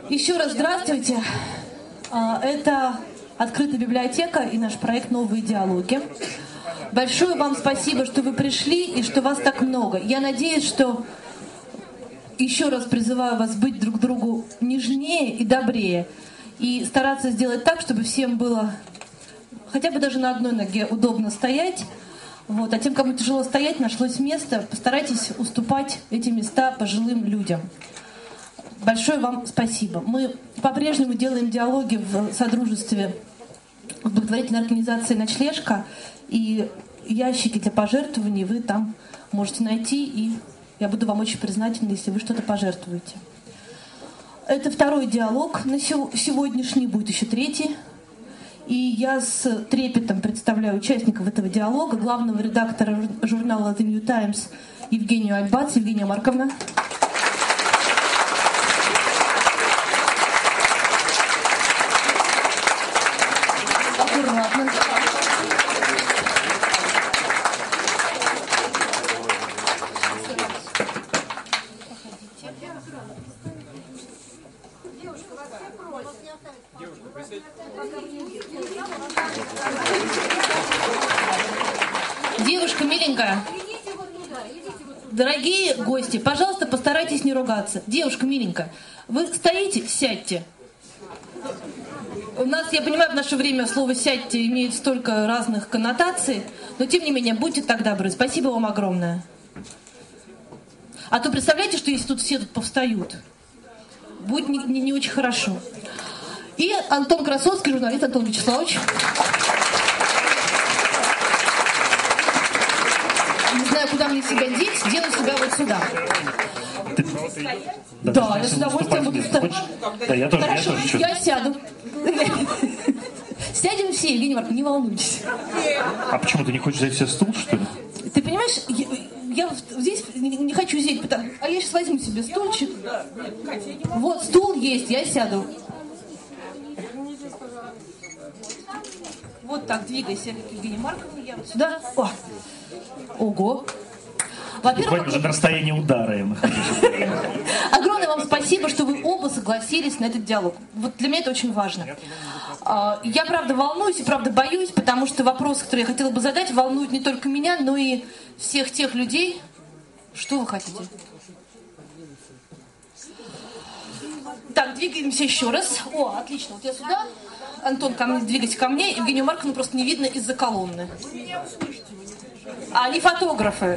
Еще раз здравствуйте. Это открытая библиотека и наш проект «Новые диалоги». Большое вам спасибо, что вы пришли и что вас так много. Я надеюсь, что еще раз призываю вас быть друг другу нежнее и добрее. И стараться сделать так, чтобы всем было хотя бы даже на одной ноге удобно стоять. Вот. А тем, кому тяжело стоять, нашлось место. Постарайтесь уступать эти места пожилым людям. Большое вам спасибо. Мы по-прежнему делаем диалоги в содружестве с благотворительной организацией «Ночлежка». И ящики для пожертвований вы там можете найти. И я буду вам очень признательна, если вы что-то пожертвуете. Это второй диалог на сегодняшний, будет еще третий. И я с трепетом представляю участников этого диалога, главного редактора журнала The New Times Евгению Альбац. Евгения Марковна. Аккуратно. Девушка миленькая, дорогие гости, пожалуйста, постарайтесь не ругаться. Девушка миленькая, вы стоите, сядьте. У нас, я понимаю, в наше время слово «сядьте» имеет столько разных коннотаций, но тем не менее, будьте так добры. Спасибо вам огромное. А то представляете, что если тут все повстают, будет не очень хорошо. И Антон Красовский, журналист Антон Вячеславович. Не знаю, куда мне себя деть, дену себя вот сюда. Да, я с удовольствием буду ставить. Да, я тоже. Хорошо, я сяду. Сядем все, Евгения Марковна, не волнуйтесь. А почему ты не хочешь взять себе стул, что ли? Ты понимаешь, я здесь не хочу сидеть, а я сейчас возьму себе стульчик. Вот, стул есть, я сяду. Вот так, двигайся, Евгения Марковна, я вот сюда. О. Ого. Во-первых, уже на расстоянии удара я нахожусь. Огромное вам спасибо, что вы оба согласились на этот диалог. Вот для меня это очень важно. Я, правда, волнуюсь и, правда, боюсь, потому что вопросы, которые я хотела бы задать, волнуют не только меня, но и всех тех людей. Что вы хотите? Так, двигаемся еще раз. О, отлично, вот я сюда. Антон, двигайся ко мне. Евгению Марковну просто не видно из-за колонны. А они фотографы.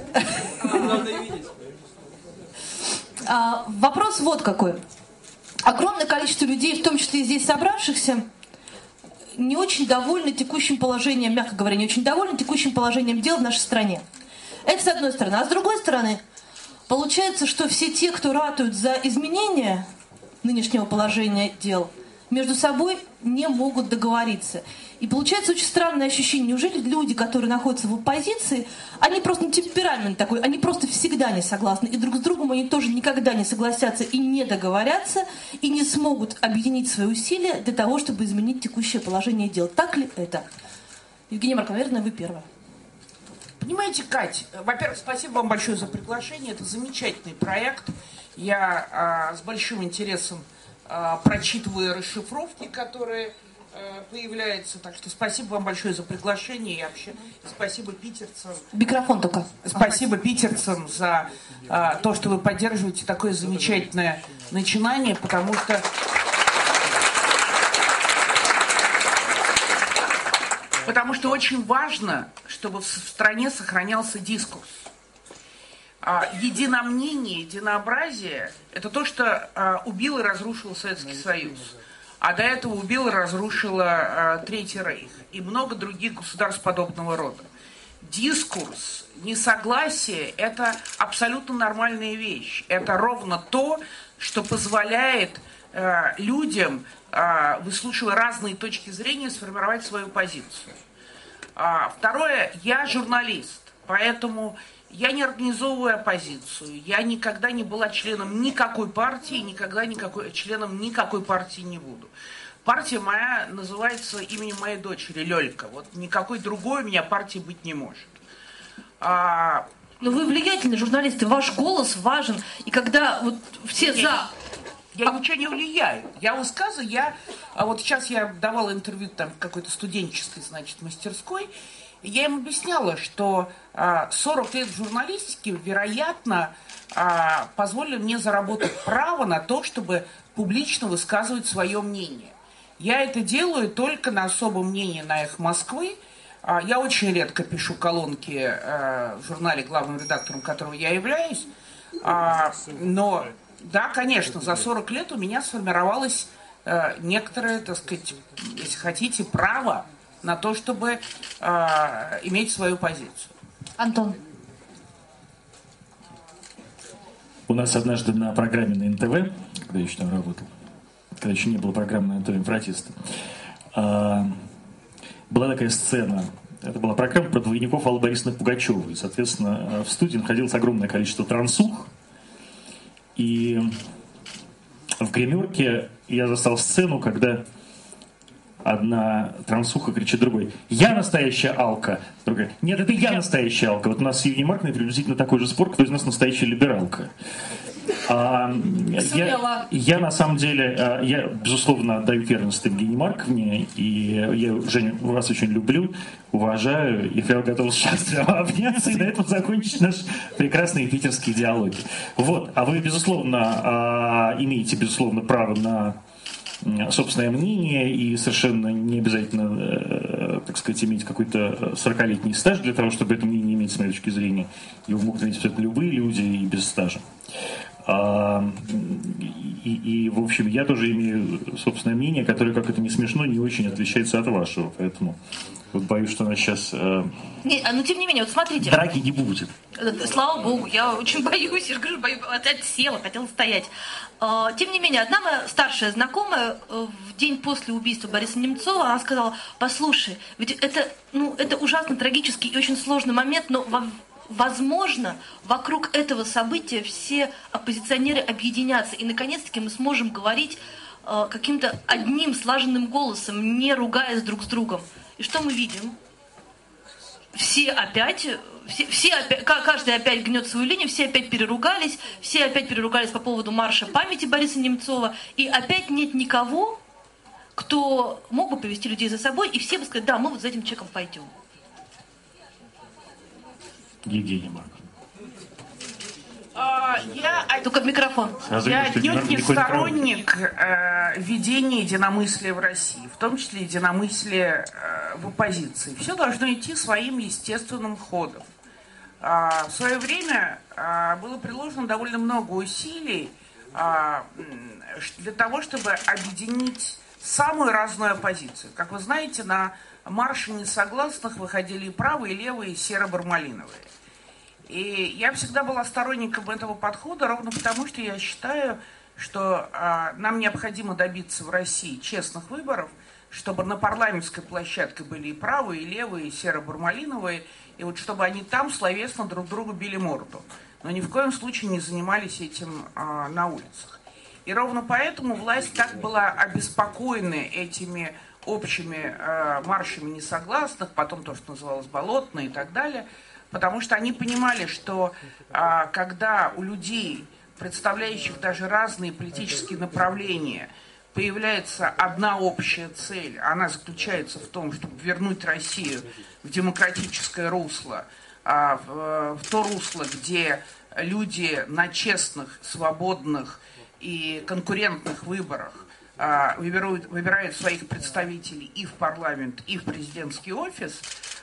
Вопрос вот какой. Огромное количество людей, в том числе и здесь собравшихся, не очень довольны текущим положением, мягко говоря, не очень довольны текущим положением дел в нашей стране. Это с одной стороны. А с другой стороны, получается, что все те, кто ратуют за изменение нынешнего положения дел, между собой не могут договориться. И получается очень странное ощущение. Неужели люди, которые находятся в оппозиции, они просто темперамент такой, они просто всегда не согласны. И друг с другом они тоже никогда не согласятся и не договорятся, и не смогут объединить свои усилия для того, чтобы изменить текущее положение дел. Так ли это? Евгения Марковна, наверное, вы первая. Понимаете, Кать, во-первых, спасибо вам большое за приглашение. Это замечательный проект. Я с большим интересом прочитываю расшифровки, которые появляются. Так что спасибо вам большое за приглашение. И вообще спасибо питерцам. Микрофон только. Спасибо питерцам за то, что вы поддерживаете такое замечательное начинание, потому что очень важно, чтобы в стране сохранялся дискурс. Единомнение, единообразие – это то, что убило и разрушило Советский Союз. А до этого убило и разрушило Третий Рейх и много других государств подобного рода. Дискурс, несогласие – это абсолютно нормальная вещь. Это ровно то, что позволяет людям, выслушивая разные точки зрения, сформировать свою позицию. Второе, я журналист, поэтому я не организовываю оппозицию, я никогда не была членом никакой партии, никогда членом никакой партии не буду. Партия моя называется именем моей дочери, Лёлька. Вот никакой другой у меня партии быть не может. Но вы влиятельные журналисты, ваш голос важен. И когда вот все за... Я ничего не влияю. Я высказываю, вот сейчас я давала интервью там в какой-то студенческой, значит, мастерской, и я им объясняла, что 40 лет в журналистике, вероятно, позволили мне заработать право на то, чтобы публично высказывать свое мнение. Я это делаю только на особом мнении на «Эхо Москвы». Я очень редко пишу колонки в журнале, главным редактором которого я являюсь. Но, да, конечно, за 40 лет у меня сформировалось некоторое, так сказать, если хотите, право на то, чтобы иметь свою позицию. Антон. У нас однажды на программе на НТВ, когда я еще там работал, когда еще не было программы на НТВ «Протесты», была такая сцена. Это была программа про двойников Аллы Борисовны Пугачевой. И, соответственно, в студии находилось огромное количество трансух. И в гримерке я застал сцену, когда одна трансуха кричит другой: «Я настоящая Алка!» Другая: «Нет, это я настоящая Алка!» Вот у нас с Евгением Марковной приблизительно такой же спор, кто из нас настоящая либералка. Я на самом деле, я, безусловно, отдаю первенство Евгении Марковне, и я, Женя, вас очень люблю, уважаю, и я готов счастливо обняться и на этом закончить наш прекрасный питерский диалог. Вот, а вы, безусловно, имеете, безусловно, право на собственное мнение, и совершенно не обязательно, так сказать, иметь какой-то 40-летний стаж для того, чтобы это мнение иметь, с моей точки зрения. Его могут иметь абсолютно любые люди и без стажа. И, в общем, я тоже имею собственное мнение, которое, как это не смешно, не очень отличается от вашего. Поэтому вот боюсь, что она сейчас... но тем не менее, вот смотрите. Драки не будет. Слава богу, я очень боюсь. Я же говорю, опять села, хотела стоять. Тем не менее, одна моя старшая знакомая в день после убийства Бориса Немцова, она сказала: послушай, ведь это ужасно трагический и очень сложный момент, но возможно, вокруг этого события все оппозиционеры объединятся, и наконец-таки мы сможем говорить каким-то одним слаженным голосом, не ругаясь друг с другом. И что мы видим? Каждый опять гнет свою линию, все опять переругались по поводу марша памяти Бориса Немцова, и опять нет никого, кто мог бы повести людей за собой, и все бы сказали: да, мы вот за этим человеком пойдем. Евгений Марков. Только в микрофон. Я отнюдь не сторонник ведения единомыслия в России, в том числе единомыслия в оппозиции. Все должно идти своим естественным ходом. В свое время было приложено довольно много усилий для того, чтобы объединить самую разную оппозицию. Как вы знаете, на марше несогласных выходили и правые, и левые, и серо-бармалиновые. И я всегда была сторонником этого подхода, ровно потому, что я считаю, что нам необходимо добиться в России честных выборов, чтобы на парламентской площадке были и правые, и левые, и серо-бармалиновые, и вот чтобы они там словесно друг другу били морду, но ни в коем случае не занимались этим на улицах. И ровно поэтому власть так была обеспокоена этими общими маршами несогласных, потом то, что называлось болотное и так далее, потому что они понимали, что когда у людей, представляющих даже разные политические направления, появляется одна общая цель, она заключается в том, чтобы вернуть Россию в демократическое русло, в то русло, где люди на честных, свободных и конкурентных выборах выбирают своих представителей и в парламент, и в президентский офис.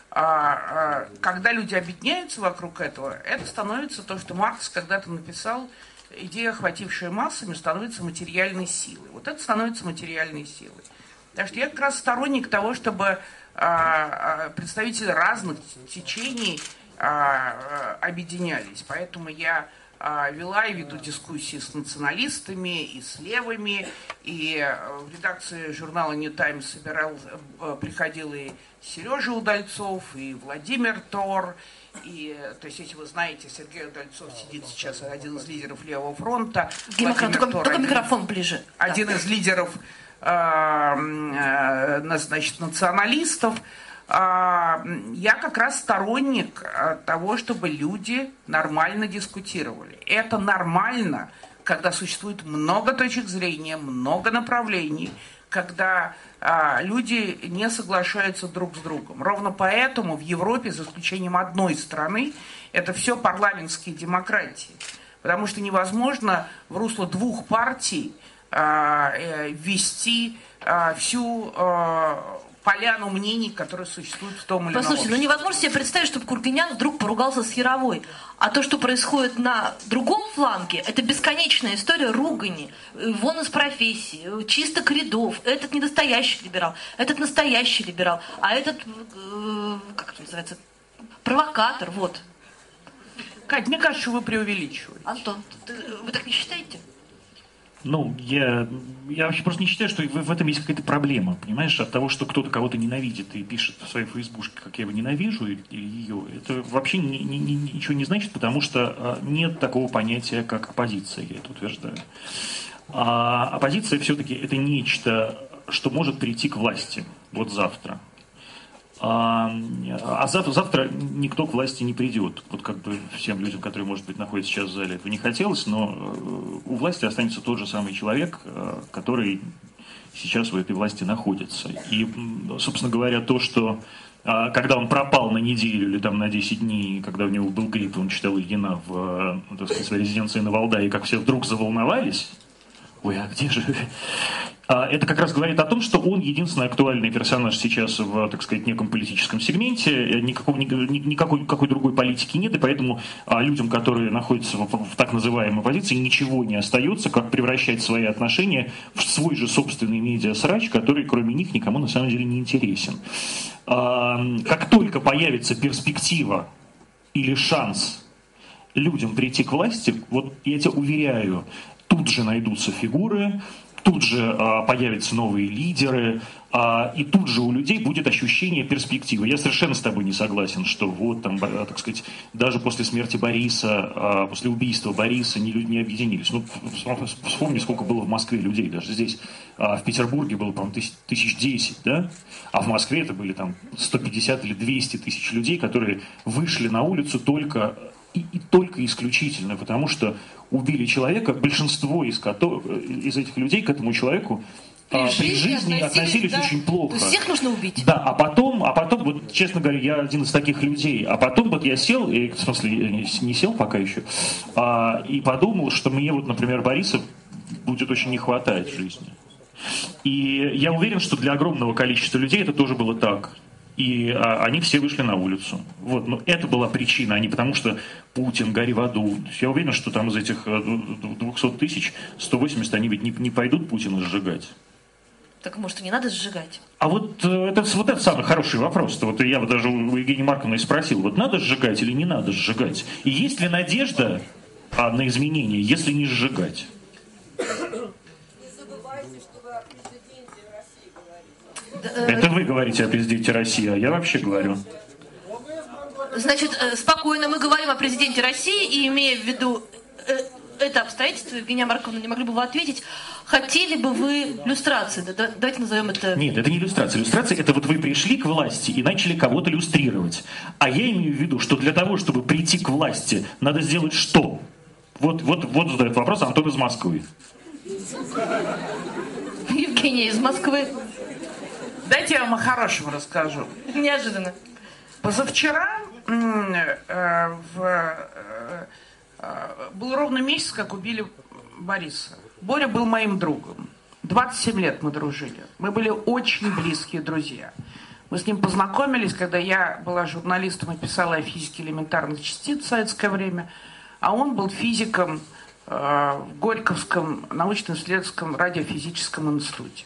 Когда люди объединяются вокруг этого, это становится то, что Маркс когда-то написал: идея, охватившая массами, становится материальной силой. Вот это становится материальной силой. Так что я как раз сторонник того, чтобы представители разных течений объединялись. Поэтому я вела и веду дискуссии с националистами и с левыми, и в редакции журнала New Times приходил и Сережа Удальцов, и Владимир Тор, и, то есть, если вы знаете, Сергей Удальцов сидит сейчас, один из лидеров Левого фронта. Только микрофон ближе. Один из лидеров, значит, националистов. Я как раз сторонник того, чтобы люди нормально дискутировали. Это нормально когда существует много точек зрения, много направлений, когда люди не соглашаются друг с другом. Ровно поэтому в Европе, за исключением одной страны, это все парламентские демократии. Потому что невозможно в русло двух партий ввести всю поляну мнений, которые существуют в том или ином Послушайте, обществе. невозможно себе представить, чтобы Курганян вдруг поругался с Яровой. А то, что происходит на другом фланге, это бесконечная история ругани. Вон из профессии, чисток рядов. Этот недостоящий либерал, этот настоящий либерал, а этот, как это называется, провокатор, вот. Кать, мне кажется, что вы преувеличиваете. Антон, вы так не считаете? Ну, я вообще просто не считаю, что в этом есть какая-то проблема, понимаешь, от того, что кто-то кого-то ненавидит и пишет в своей фейсбушке, как я его ненавижу, или ее, это вообще ничего не значит, потому что нет такого понятия, как оппозиция, я это утверждаю. А оппозиция все-таки это нечто, что может прийти к власти, вот завтра. А завтра никто к власти не придет. Вот как бы всем людям, которые, может быть, находятся сейчас в зале, этого не хотелось, но у власти останется тот же самый человек, который сейчас в этой власти находится. И, собственно говоря, то, что когда он пропал на неделю или там на 10 дней, когда у него был грипп, он читал Ильина в, так сказать, своей резиденции на Валдае, как все вдруг заволновались. Ой, а где же... Это как раз говорит о том, что он единственный актуальный персонаж сейчас в, так сказать, неком политическом сегменте. Никакой другой политики нет, и поэтому людям, которые находятся в так называемой оппозиции, ничего не остается, как превращать свои отношения в свой же собственный медиа-срач, который кроме них никому на самом деле не интересен. Как только появится перспектива или шанс людям прийти к власти, вот я тебя уверяю, тут же найдутся фигуры, тут же появятся новые лидеры, и тут же у людей будет ощущение перспективы. Я совершенно с тобой не согласен, что вот там, так сказать, даже после смерти Бориса, после убийства Бориса люди не объединились. Ну, вспомни, сколько было в Москве людей, даже здесь, в Петербурге было, по-моему, 1010, да? А в Москве это были там 150 или 200 тысяч людей, которые вышли на улицу только исключительно потому, что убили человека, большинство из этих людей к этому человеку при жизни относились очень плохо. Всех нужно убить. Да, а потом, вот, честно говоря, я один из таких людей, а потом вот я сел, в смысле, я не сел пока еще, и подумал, что мне вот, например, Бориса будет очень не хватать в жизни. И я уверен, что для огромного количества людей это тоже было так. И они все вышли на улицу. Вот, но это была причина, а не потому, что Путин, гори в аду. Я уверен, что там из этих 200 тысяч 180 они ведь не пойдут Путина сжигать. Так, может, и не надо сжигать? А вот это самый хороший вопрос. Вот я вот даже у Евгении Марковны спросил, вот надо сжигать или не надо сжигать? И есть ли надежда на изменения, если не сжигать? Это вы говорите о президенте России, а я вообще говорю. Значит, спокойно мы говорим о президенте России, и имея в виду это обстоятельство, Евгения Марковна, не могли бы вы ответить, хотели бы вы люстрации? Давайте назовем это... Нет, это не люстрация. Люстрация — это вот вы пришли к власти и начали кого-то люстрировать. А я имею в виду, что для того, чтобы прийти к власти, надо сделать что? Вот задает вопрос Антон из Москвы. Евгения из Москвы. Дайте я вам о хорошем расскажу. Неожиданно. Позавчера был ровно месяц, как убили Бориса. Боря был моим другом. 27 лет мы дружили. Мы были очень близкие друзья. Мы с ним познакомились, когда я была журналистом и писала о физике элементарных частиц в советское время, а он был физиком в Горьковском научно-исследовательском радиофизическом институте.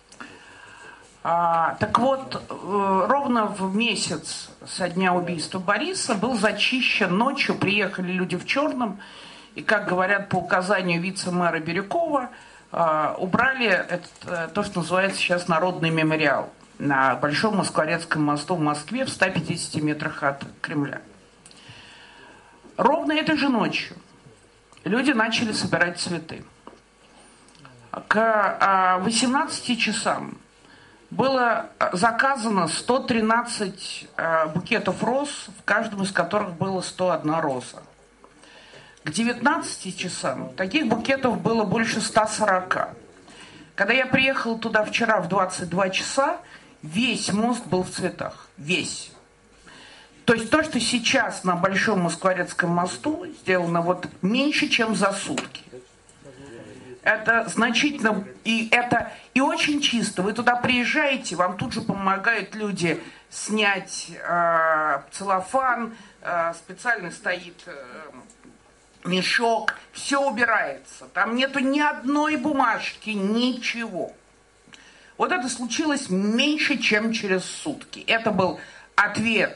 Так вот, ровно в месяц со дня убийства Бориса был зачищен ночью, приехали люди в черном, и, как говорят по указанию вице-мэра Бирюкова, убрали то, что называется сейчас Народный мемориал на Большом Москворецком мосту в Москве в 150 метрах от Кремля. Ровно этой же ночью люди начали собирать цветы. К 18 часам было заказано 113 букетов роз, в каждом из которых было 101 роза. К 19 часам таких букетов было больше 140. Когда я приехал туда вчера в 22 часа, весь мост был в цветах. Весь. То есть то, что сейчас на Большом Москворецком мосту сделано вот меньше, чем за сутки. Это значительно, и очень чисто. Вы туда приезжаете, вам тут же помогают люди снять целлофан, специально стоит мешок, все убирается. Там нету ни одной бумажки, ничего. Вот это случилось меньше, чем через сутки. Это был ответ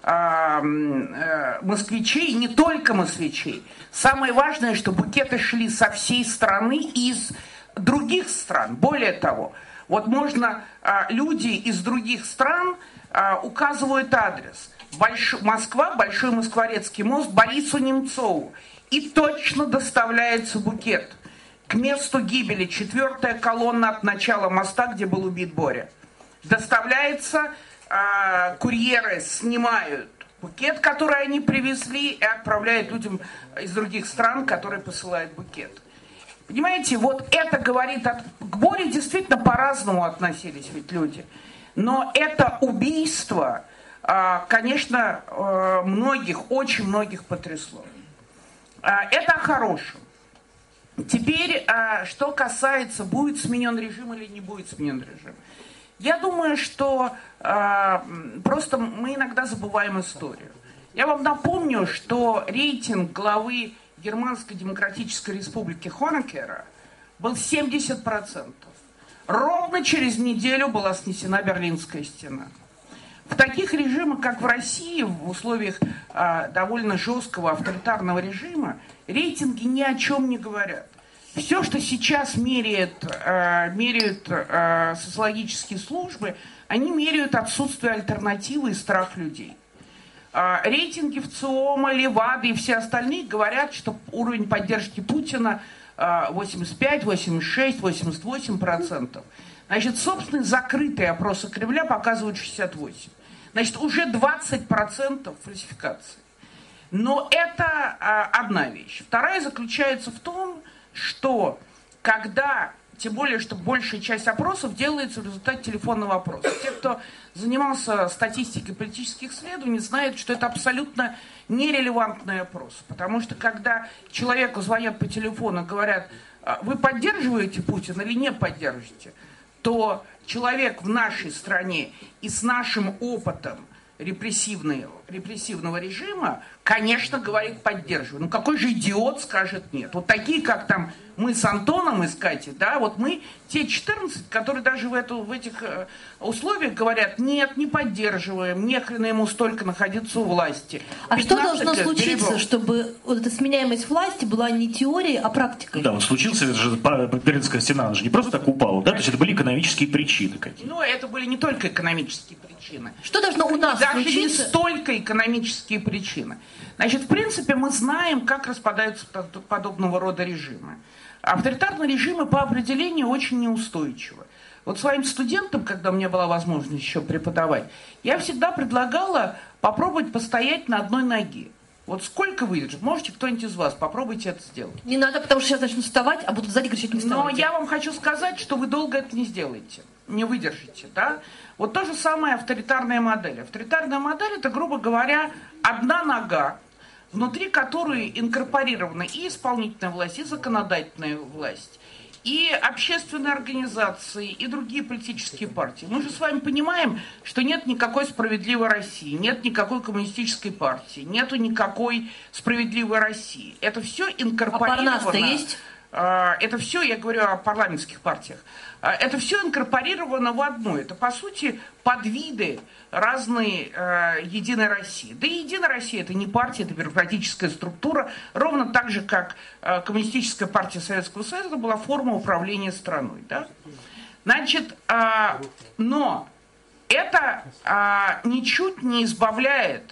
москвичей, не только москвичей. Самое важное, что букеты шли со всей страны и из других стран. Более того, вот можно, люди из других стран указывают адрес. Москва, Большой Москворецкий мост, Борису Немцову. И точно доставляется букет к месту гибели. 4-я колонна от начала моста, где был убит Боря. Доставляется, курьеры снимают букет, который они привезли, и отправляют людям из других стран, которые посылают букет. Понимаете, вот это говорит... К Боре действительно по-разному относились ведь люди. Но это убийство, конечно, многих, очень многих потрясло. Это о хорошем. Теперь, что касается, будет сменен режим или не будет сменен режим. Я думаю, что просто мы иногда забываем историю. Я вам напомню, что рейтинг главы Германской Демократической Республики Хонекера был 70%. Ровно через неделю была снесена Берлинская стена. В таких режимах, как в России, в условиях довольно жесткого авторитарного режима, рейтинги ни о чем не говорят. Все, что сейчас меряют социологические службы, они меряют отсутствие альтернативы и страх людей. Рейтинги ВЦИОМа, Левады и все остальные говорят, что уровень поддержки Путина 85, 86, 88%. Значит, собственные закрытые опросы Кремля показывают 68%. Значит, уже 20% фальсификации. Но это одна вещь. Вторая заключается в том, что когда, тем более, что большая часть опросов делается в результате телефонного опроса. Те, кто занимался статистикой политических исследований, знают, что это абсолютно нерелевантный опрос. Потому что когда человеку звонят по телефону и говорят, вы поддерживаете Путина или не поддерживаете, то человек в нашей стране и с нашим опытом репрессивного режима, конечно, говорит, поддерживаю. Ну какой же идиот скажет нет? Вот такие, как там мы с Антоном и с Катей, да, вот мы те 14, которые даже в этих условиях говорят, нет, не поддерживаем, не хрена ему столько находиться у власти. А что должно случиться, чтобы вот эта сменяемость власти была не теорией, а практикой? Да, он случился, это же Берлинская стена, она же не просто так упала, да, то есть это были экономические причины какие-то. Ну, это были не только экономические причины. Что должно у нас даже случиться? Не столько экономические причины. Значит, в принципе, мы знаем, как распадаются подобного рода режимы. Авторитарные режимы по определению очень неустойчивы. Вот своим студентам, когда у меня была возможность еще преподавать, я всегда предлагала попробовать постоять на одной ноге. Вот сколько выдержит? Можете кто-нибудь из вас? Попробуйте это сделать. Не надо, потому что сейчас начну вставать, а будут сзади кричать не вставайте. Но я вам хочу сказать, что вы долго это не сделаете, не выдержите, да? Вот то же самое авторитарная модель. Авторитарная модель – это, грубо говоря, одна нога, внутри которой инкорпорирована и исполнительная власть, и законодательная власть, и общественные организации, и другие политические партии. Мы же с вами понимаем, что нет никакой справедливой России, нет никакой коммунистической партии, нету никакой справедливой России. Это все инкорпорировано. А Парнас-то есть? Это все, я говорю о парламентских партиях, это все инкорпорировано в одно. Это, по сути, подвиды разной Единой России. Да и Единая Россия – это не партия, это бюрократическая структура, ровно так же, как Коммунистическая партия Советского Союза была форма управления страной. Да? Значит, но это ничуть не избавляет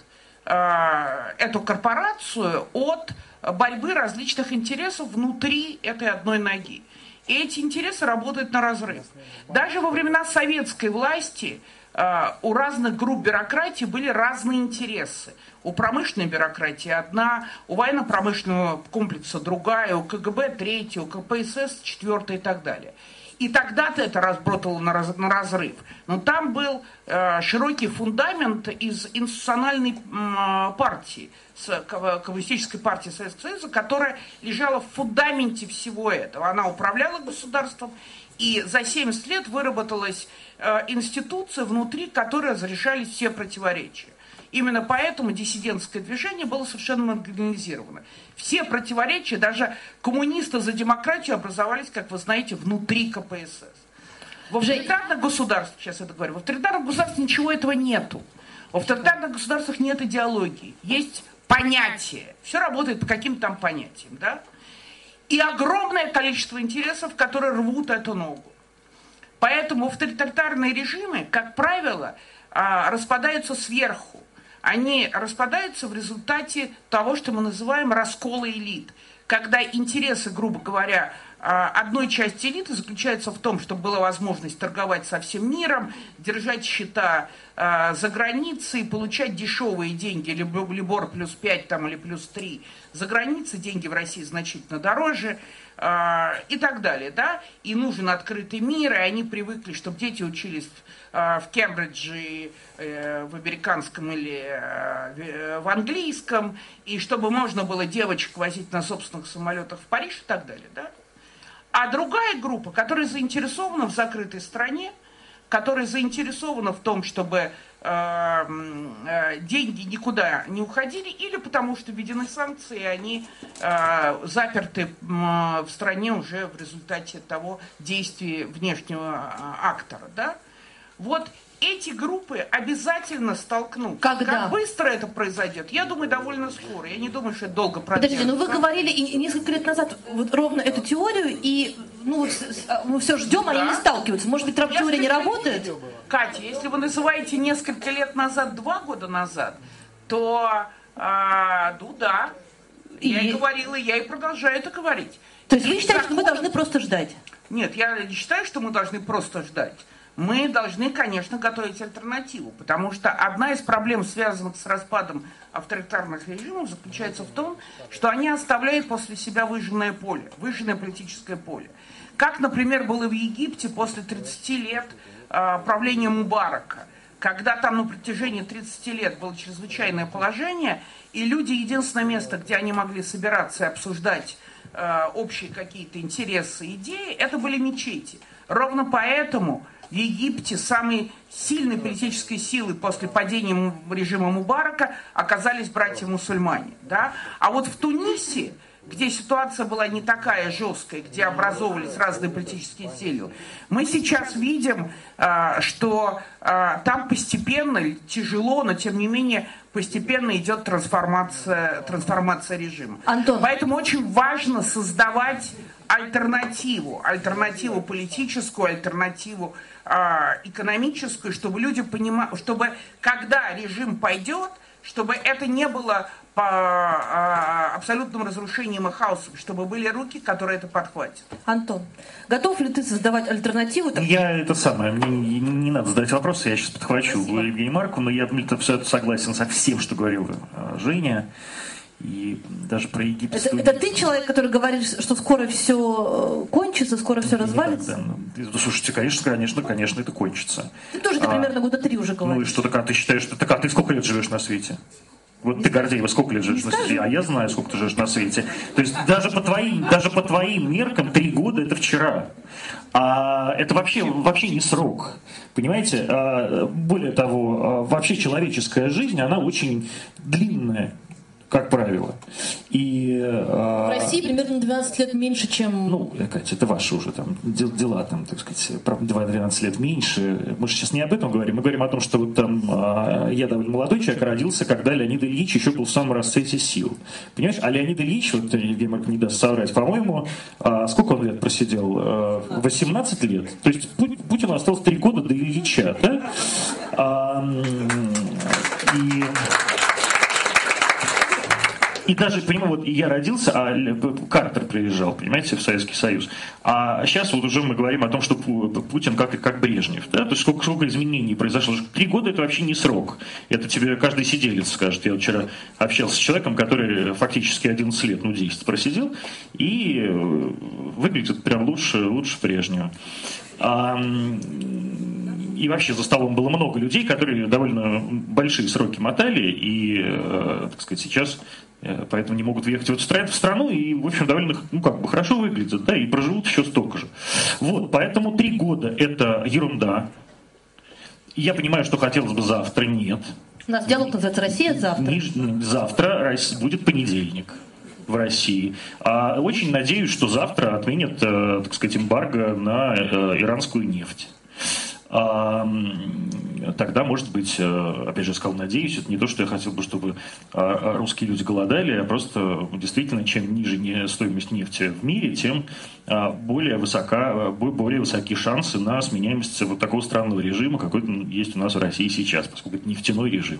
эту корпорацию от борьбы различных интересов внутри этой одной ноги. И эти интересы работают на разрыв. Даже во времена советской власти у разных групп бюрократии были разные интересы. У промышленной бюрократии одна, у военно-промышленного комплекса другая, у КГБ третья, у КПСС четвертая и так далее. И тогда-то это работало на разрыв. Но там был широкий фундамент из институциональной партии, Коммунистической партии Советского Союза, которая лежала в фундаменте всего этого. Она управляла государством, и за 70 лет выработалась институция, внутри которой разрешались все противоречия. Именно поэтому диссидентское движение было совершенно маргинализировано. Все противоречия, даже коммунисты за демократию образовались, как вы знаете, внутри КПСС. В авторитарных государствах, сейчас это говорю, в авторитарных государствах ничего этого нету. В авторитарных государствах нет идеологии, есть понятия. Все работает по каким-то там понятиям, да? И огромное количество интересов, которые рвут эту ногу. Поэтому авторитарные режимы, как правило, распадаются сверху. Они распадаются в результате того, что мы называем раскола элит. Когда интересы, грубо говоря, одной части элиты заключаются в том, чтобы была возможность торговать со всем миром, держать счета за границей, получать дешевые деньги, либор плюс 5 там, или плюс 3 за границей, деньги в России значительно дороже, и так далее. Да? И нужен открытый мир, и они привыкли, чтобы дети учились в Кембридже, в американском или в английском, и чтобы можно было девочек возить на собственных самолетах в Париж и так далее. Да? А другая группа, которая заинтересована в закрытой стране, которая заинтересована в том, чтобы деньги никуда не уходили, или потому что введены санкции, и они заперты в стране уже в результате того действия внешнего актора. Да? Вот эти группы обязательно столкнутся. Когда? Как быстро это произойдет? Я думаю, довольно скоро. Я не думаю, что это долго продержится. Подождите, но вы говорили и несколько лет назад вот ровно эту теорию, и мы все ждем, они не сталкиваются. Может быть, теория не работает? Катя, если вы называете несколько лет назад, 2 года назад, то, ну да, я и говорила, я и продолжаю это говорить. То есть вы считаете, что мы должны просто ждать? Нет, я не считаю, что мы должны просто ждать. Мы должны, конечно, готовить альтернативу, потому что одна из проблем, связанных с распадом авторитарных режимов, заключается в том, что они оставляют после себя выжженное поле, выжженное политическое поле. Как, например, было в Египте после 30 лет правления Мубарака, когда там на протяжении 30 лет было чрезвычайное положение, и люди, единственное место, где они могли собираться и обсуждать общие какие-то интересы, идеи, это были мечети. Ровно поэтому в Египте самой сильной политической силой после падения режима Мубарака оказались братья-мусульмане. Да? А вот в Тунисе, где ситуация была не такая жесткая, где образовывались разные политические силы, мы сейчас видим, что там постепенно, тяжело, но тем не менее постепенно идет трансформация режима. Антон. Поэтому очень важно создавать альтернативу политическую, альтернативу экономическую, чтобы люди понимали, чтобы когда режим пойдет, чтобы это не было по абсолютным разрушением и хаосом, чтобы были руки, которые это подхватят. Антон, готов ли ты создавать альтернативу? Я мне не надо задавать вопросы, я сейчас подхвачу Евгению Марку, но я абсолютно согласен со всем, что говорил Женя. И даже про египетскую... Это ты человек, который говорит, что скоро все кончится, скоро все развалится? Да, слушайте, конечно, это кончится. Ты тоже примерно года 3 уже говоришь. Ну и что, ты считаешь, что... ты сколько лет живешь на свете? Вот ты, Гордеева, сколько лет живешь на свете? А я знаю, сколько ты живешь на свете. То есть даже по твоим меркам 3 года это вчера. А это вообще не срок. Понимаете? Более того, вообще человеческая жизнь, она очень длинная, как правило. И, в России примерно 12 лет меньше, чем... Ну, Катя, это ваши уже там дела, там, так сказать, 12 лет меньше. Мы же сейчас не об этом говорим. Мы говорим о том, что вот там я довольно молодой человек, родился, когда Леонид Ильич еще был в самом расцвете сил. Понимаешь? А Леонид Ильич, вот Евгений Марк не даст соврать, по-моему, сколько он лет просидел? 18 лет. То есть Путину осталось 3 года до Ильича, да? И даже, понимаю, вот я родился, а Картер приезжал, понимаете, в Советский Союз. А сейчас вот уже мы говорим о том, что Путин как Брежнев. Да? То есть сколько изменений произошло. 3 года это вообще не срок. Это тебе каждый сиделец скажет. Я вчера общался с человеком, который фактически 11 лет, 10 просидел, и выглядит прям лучше прежнего. И вообще за столом было много людей, которые довольно большие сроки мотали, и, так сказать, сейчас поэтому не могут въехать в эту страну, и, в общем, довольно, хорошо выглядят, да, и проживут еще столько же. Вот, поэтому 3 года – это ерунда. Я понимаю, что хотелось бы завтра, нет. У нас диалог называется «Россия завтра». Завтра будет понедельник в России. Очень надеюсь, что завтра отменят, так сказать, эмбарго на иранскую нефть. Тогда, может быть, опять же, я сказал, надеюсь, это не то, что я хотел бы, чтобы русские люди голодали, а просто действительно, чем ниже стоимость нефти в мире, тем более высоки шансы на сменяемость вот такого странного режима, какой есть у нас в России сейчас, поскольку это нефтяной режим.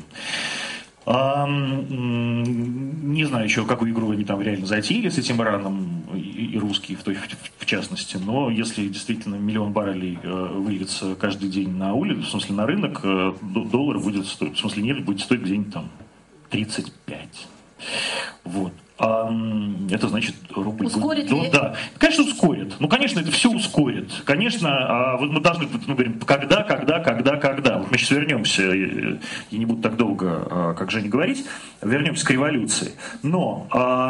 Не знаю еще, какую игру они там реально затеяли с этим Ираном, и русские в частности, но если действительно 1 миллион баррелей выльется каждый день на улицу, в смысле на рынок, доллар будет стоить, в смысле нефть будет стоить где-нибудь там 35. Вот. Это значит, рубль ускорит будет... Да, конечно, ускорит. Ну, конечно, это все ускорит. Конечно, вот мы должны, говорим, когда. Вот мы сейчас вернемся, я не буду так долго, как Женя, говорить, вернемся к революции. Но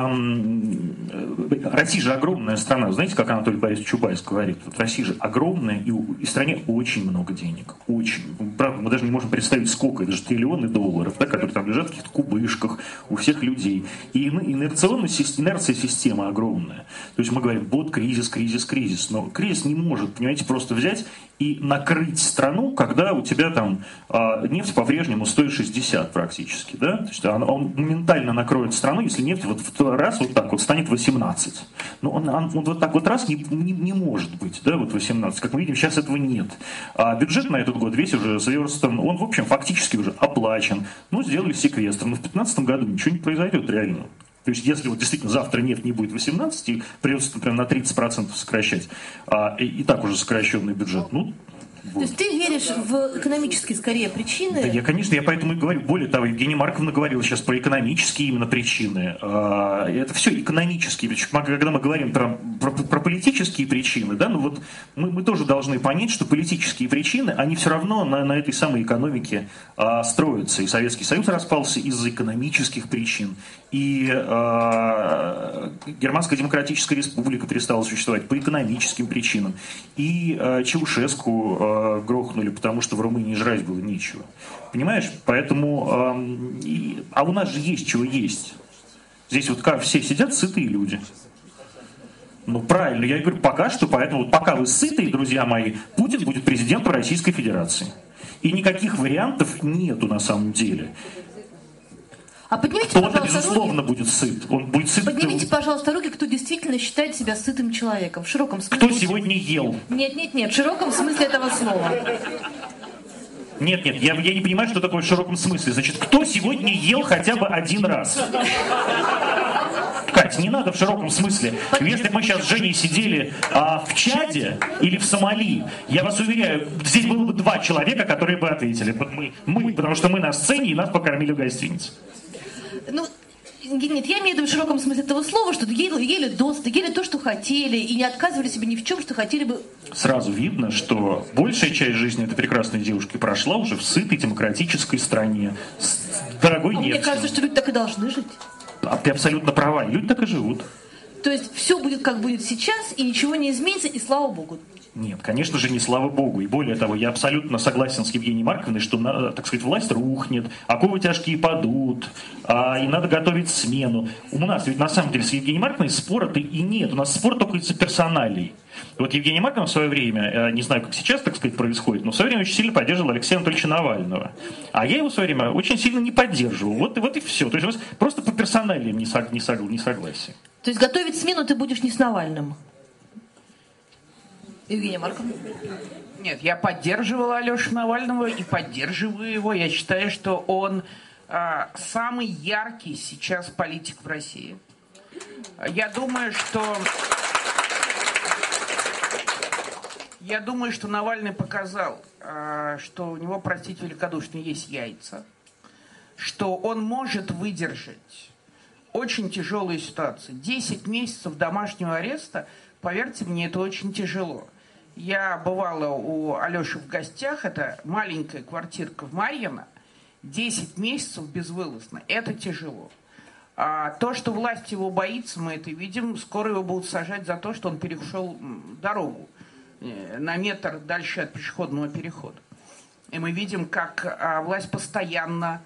Россия же огромная страна. Знаете, как Анатолий Борисович Чубайс говорит? Вот Россия же огромная, и в стране очень много денег. Очень. Правда, мы даже не можем представить, сколько. Это же триллионы долларов, да, которые там лежат в каких-то кубышках у всех людей. И инерция системы огромная. То есть мы говорим, вот кризис. Но кризис не может, понимаете, просто взять и накрыть страну, когда у тебя там нефть по-прежнему стоит 60 практически. Да? То есть он моментально накроет страну, если нефть вот в раз вот так вот станет 18. Но он вот так вот раз не может быть, да, вот 18. Как мы видим, сейчас этого нет. Бюджет на этот год весь уже сверстан, он, в общем, фактически уже оплачен. Ну, сделали секвестр. Но в 2015 году ничего не произойдет реально. То есть, если вот действительно завтра нефть не будет 18, и придется, например, на 30% сокращать, и так уже сокращенный бюджет, ну... Вот. То есть ты веришь в экономические, скорее, причины? Да, я поэтому и говорю. Более того, Евгения Марковна говорила сейчас про экономические именно причины. Это все экономические. Когда мы говорим про политические причины, да, ну вот мы тоже должны понять, что политические причины, они все равно на этой самой экономике строятся. И Советский Союз распался из-за экономических причин. И Германская Демократическая Республика перестала существовать по экономическим причинам. И Чаушеску грохнули, потому что в Румынии жрать было нечего. Понимаешь? Поэтому... А у нас же есть чего есть. Здесь вот все сидят сытые люди. Ну, правильно, я говорю, пока что, поэтому вот пока вы сытые, друзья мои, Путин будет президентом Российской Федерации. И никаких вариантов нету на самом деле. А поднимите, кто-то, безусловно, будет сыт. Он будет сыт. Поднимите, пожалуйста, руки, кто действительно считает себя сытым человеком. В широком смысле. Кто сегодня ел? Нет, в широком смысле этого слова. Нет, я не понимаю, что такое в широком смысле. Значит, кто сегодня ел хотя бы один раз? Кать, не надо в широком смысле. Если бы мы сейчас с Женей сидели в Чаде или в Сомали, я вас уверяю, здесь было бы 2 человека, которые бы ответили. Мы, потому что мы на сцене, и нас покормили в гостинице. Ну, нет, я имею в виду в широком смысле этого слова, что ели досыта, ели то, что хотели, и не отказывали себе ни в чем, что хотели бы. Сразу видно, что большая часть жизни этой прекрасной девушки прошла уже в сытой демократической стране, с дорогой нефтью. Мне кажется, что люди так и должны жить. Ты абсолютно права, и люди так и живут. То есть все будет, как будет сейчас, и ничего не изменится, и слава богу. Нет, конечно же, не слава богу. И более того, я абсолютно согласен с Евгенией Марковной, что, так сказать, власть рухнет, оковы тяжкие падут, и надо готовить смену. У нас ведь на самом деле с Евгенией Марковной спора-то и нет. У нас спор только из-за персоналей. Вот Евгения Марковна в свое время, не знаю, как сейчас, так сказать, происходит, но в свое время очень сильно поддерживала Алексея Анатольевича Навального. А я его в свое время очень сильно не поддерживал. Вот и все. То есть у нас просто по персоналиям не согласие. То есть готовить смену ты будешь не с Навальным? Евгения Марковна? Нет, я поддерживала Алешу Навального и поддерживаю его. Я считаю, что он самый яркий сейчас политик в России. Я думаю, что Навальный показал, что у него, простите великодушно, есть яйца, что он может выдержать очень тяжелую ситуацию. 10 месяцев домашнего ареста, поверьте мне, это очень тяжело. Я бывала у Алеши в гостях, это маленькая квартирка в Марьино, 10 месяцев безвылазно, это тяжело. А то, что власть его боится, мы это видим, скоро его будут сажать за то, что он перешел дорогу на метр дальше от пешеходного перехода. И мы видим, как власть постоянно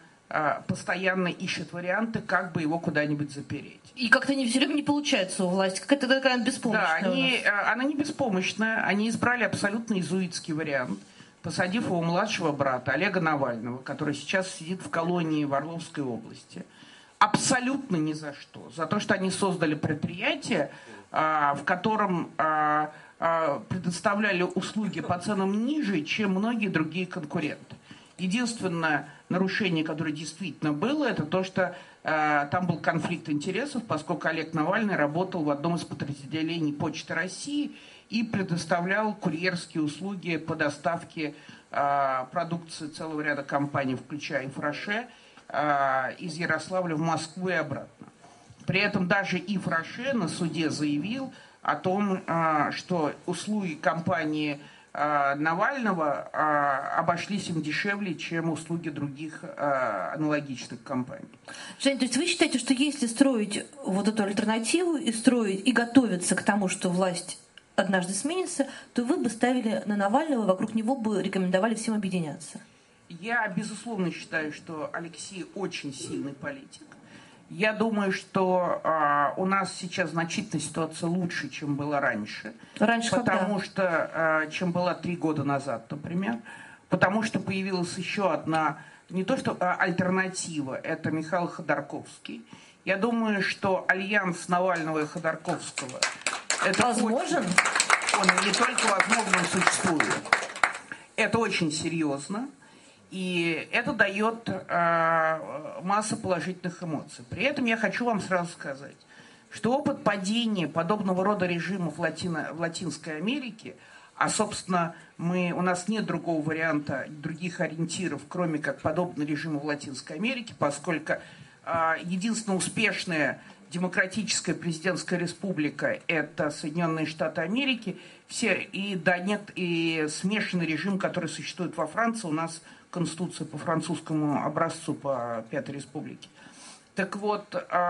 ищет варианты, как бы его куда-нибудь запереть. И как-то все время не получается у власти. Какая-то такая беспомощная. Да, она не беспомощная. Они избрали абсолютно иезуитский вариант, посадив его младшего брата Олега Навального, который сейчас сидит в колонии в Орловской области. Абсолютно ни за что. За то, что они создали предприятие, в котором предоставляли услуги по ценам ниже, чем многие другие конкуренты. Единственное нарушение, которое действительно было, это то, что там был конфликт интересов, поскольку Олег Навальный работал в одном из подразделений Почты России и предоставлял курьерские услуги по доставке продукции целого ряда компаний, включая Ифраше, из Ярославля в Москву и обратно. При этом даже Ифраше на суде заявил о том, что услуги компании Навального обошлись им дешевле, чем услуги других аналогичных компаний. Жень, то есть вы считаете, что если строить вот эту альтернативу и строить, и готовиться к тому, что власть однажды сменится, то вы бы ставили на Навального, вокруг него бы рекомендовали всем объединяться? Я, безусловно, считаю, что Алексей очень сильный политик. Я думаю, что у нас сейчас значительно ситуация лучше, чем была раньше. Потому что, чем была 3 года назад, например. Потому что появилась еще одна, не то что альтернатива, это Михаил Ходорковский. Я думаю, что альянс Навального и Ходорковского... Это возможен? Он не только возможен, он существует. Это очень серьезно. И это дает массу положительных эмоций. При этом я хочу вам сразу сказать, что опыт падения подобного рода режимов в Латинской Америке, а, собственно, у нас нет другого варианта, других ориентиров, кроме как подобного режима в Латинской Америке, поскольку единственная успешная демократическая президентская республика – это Соединенные Штаты Америки, и смешанный режим, который существует во Франции, у нас Конституция по французскому образцу по Пятой Республике. Так вот,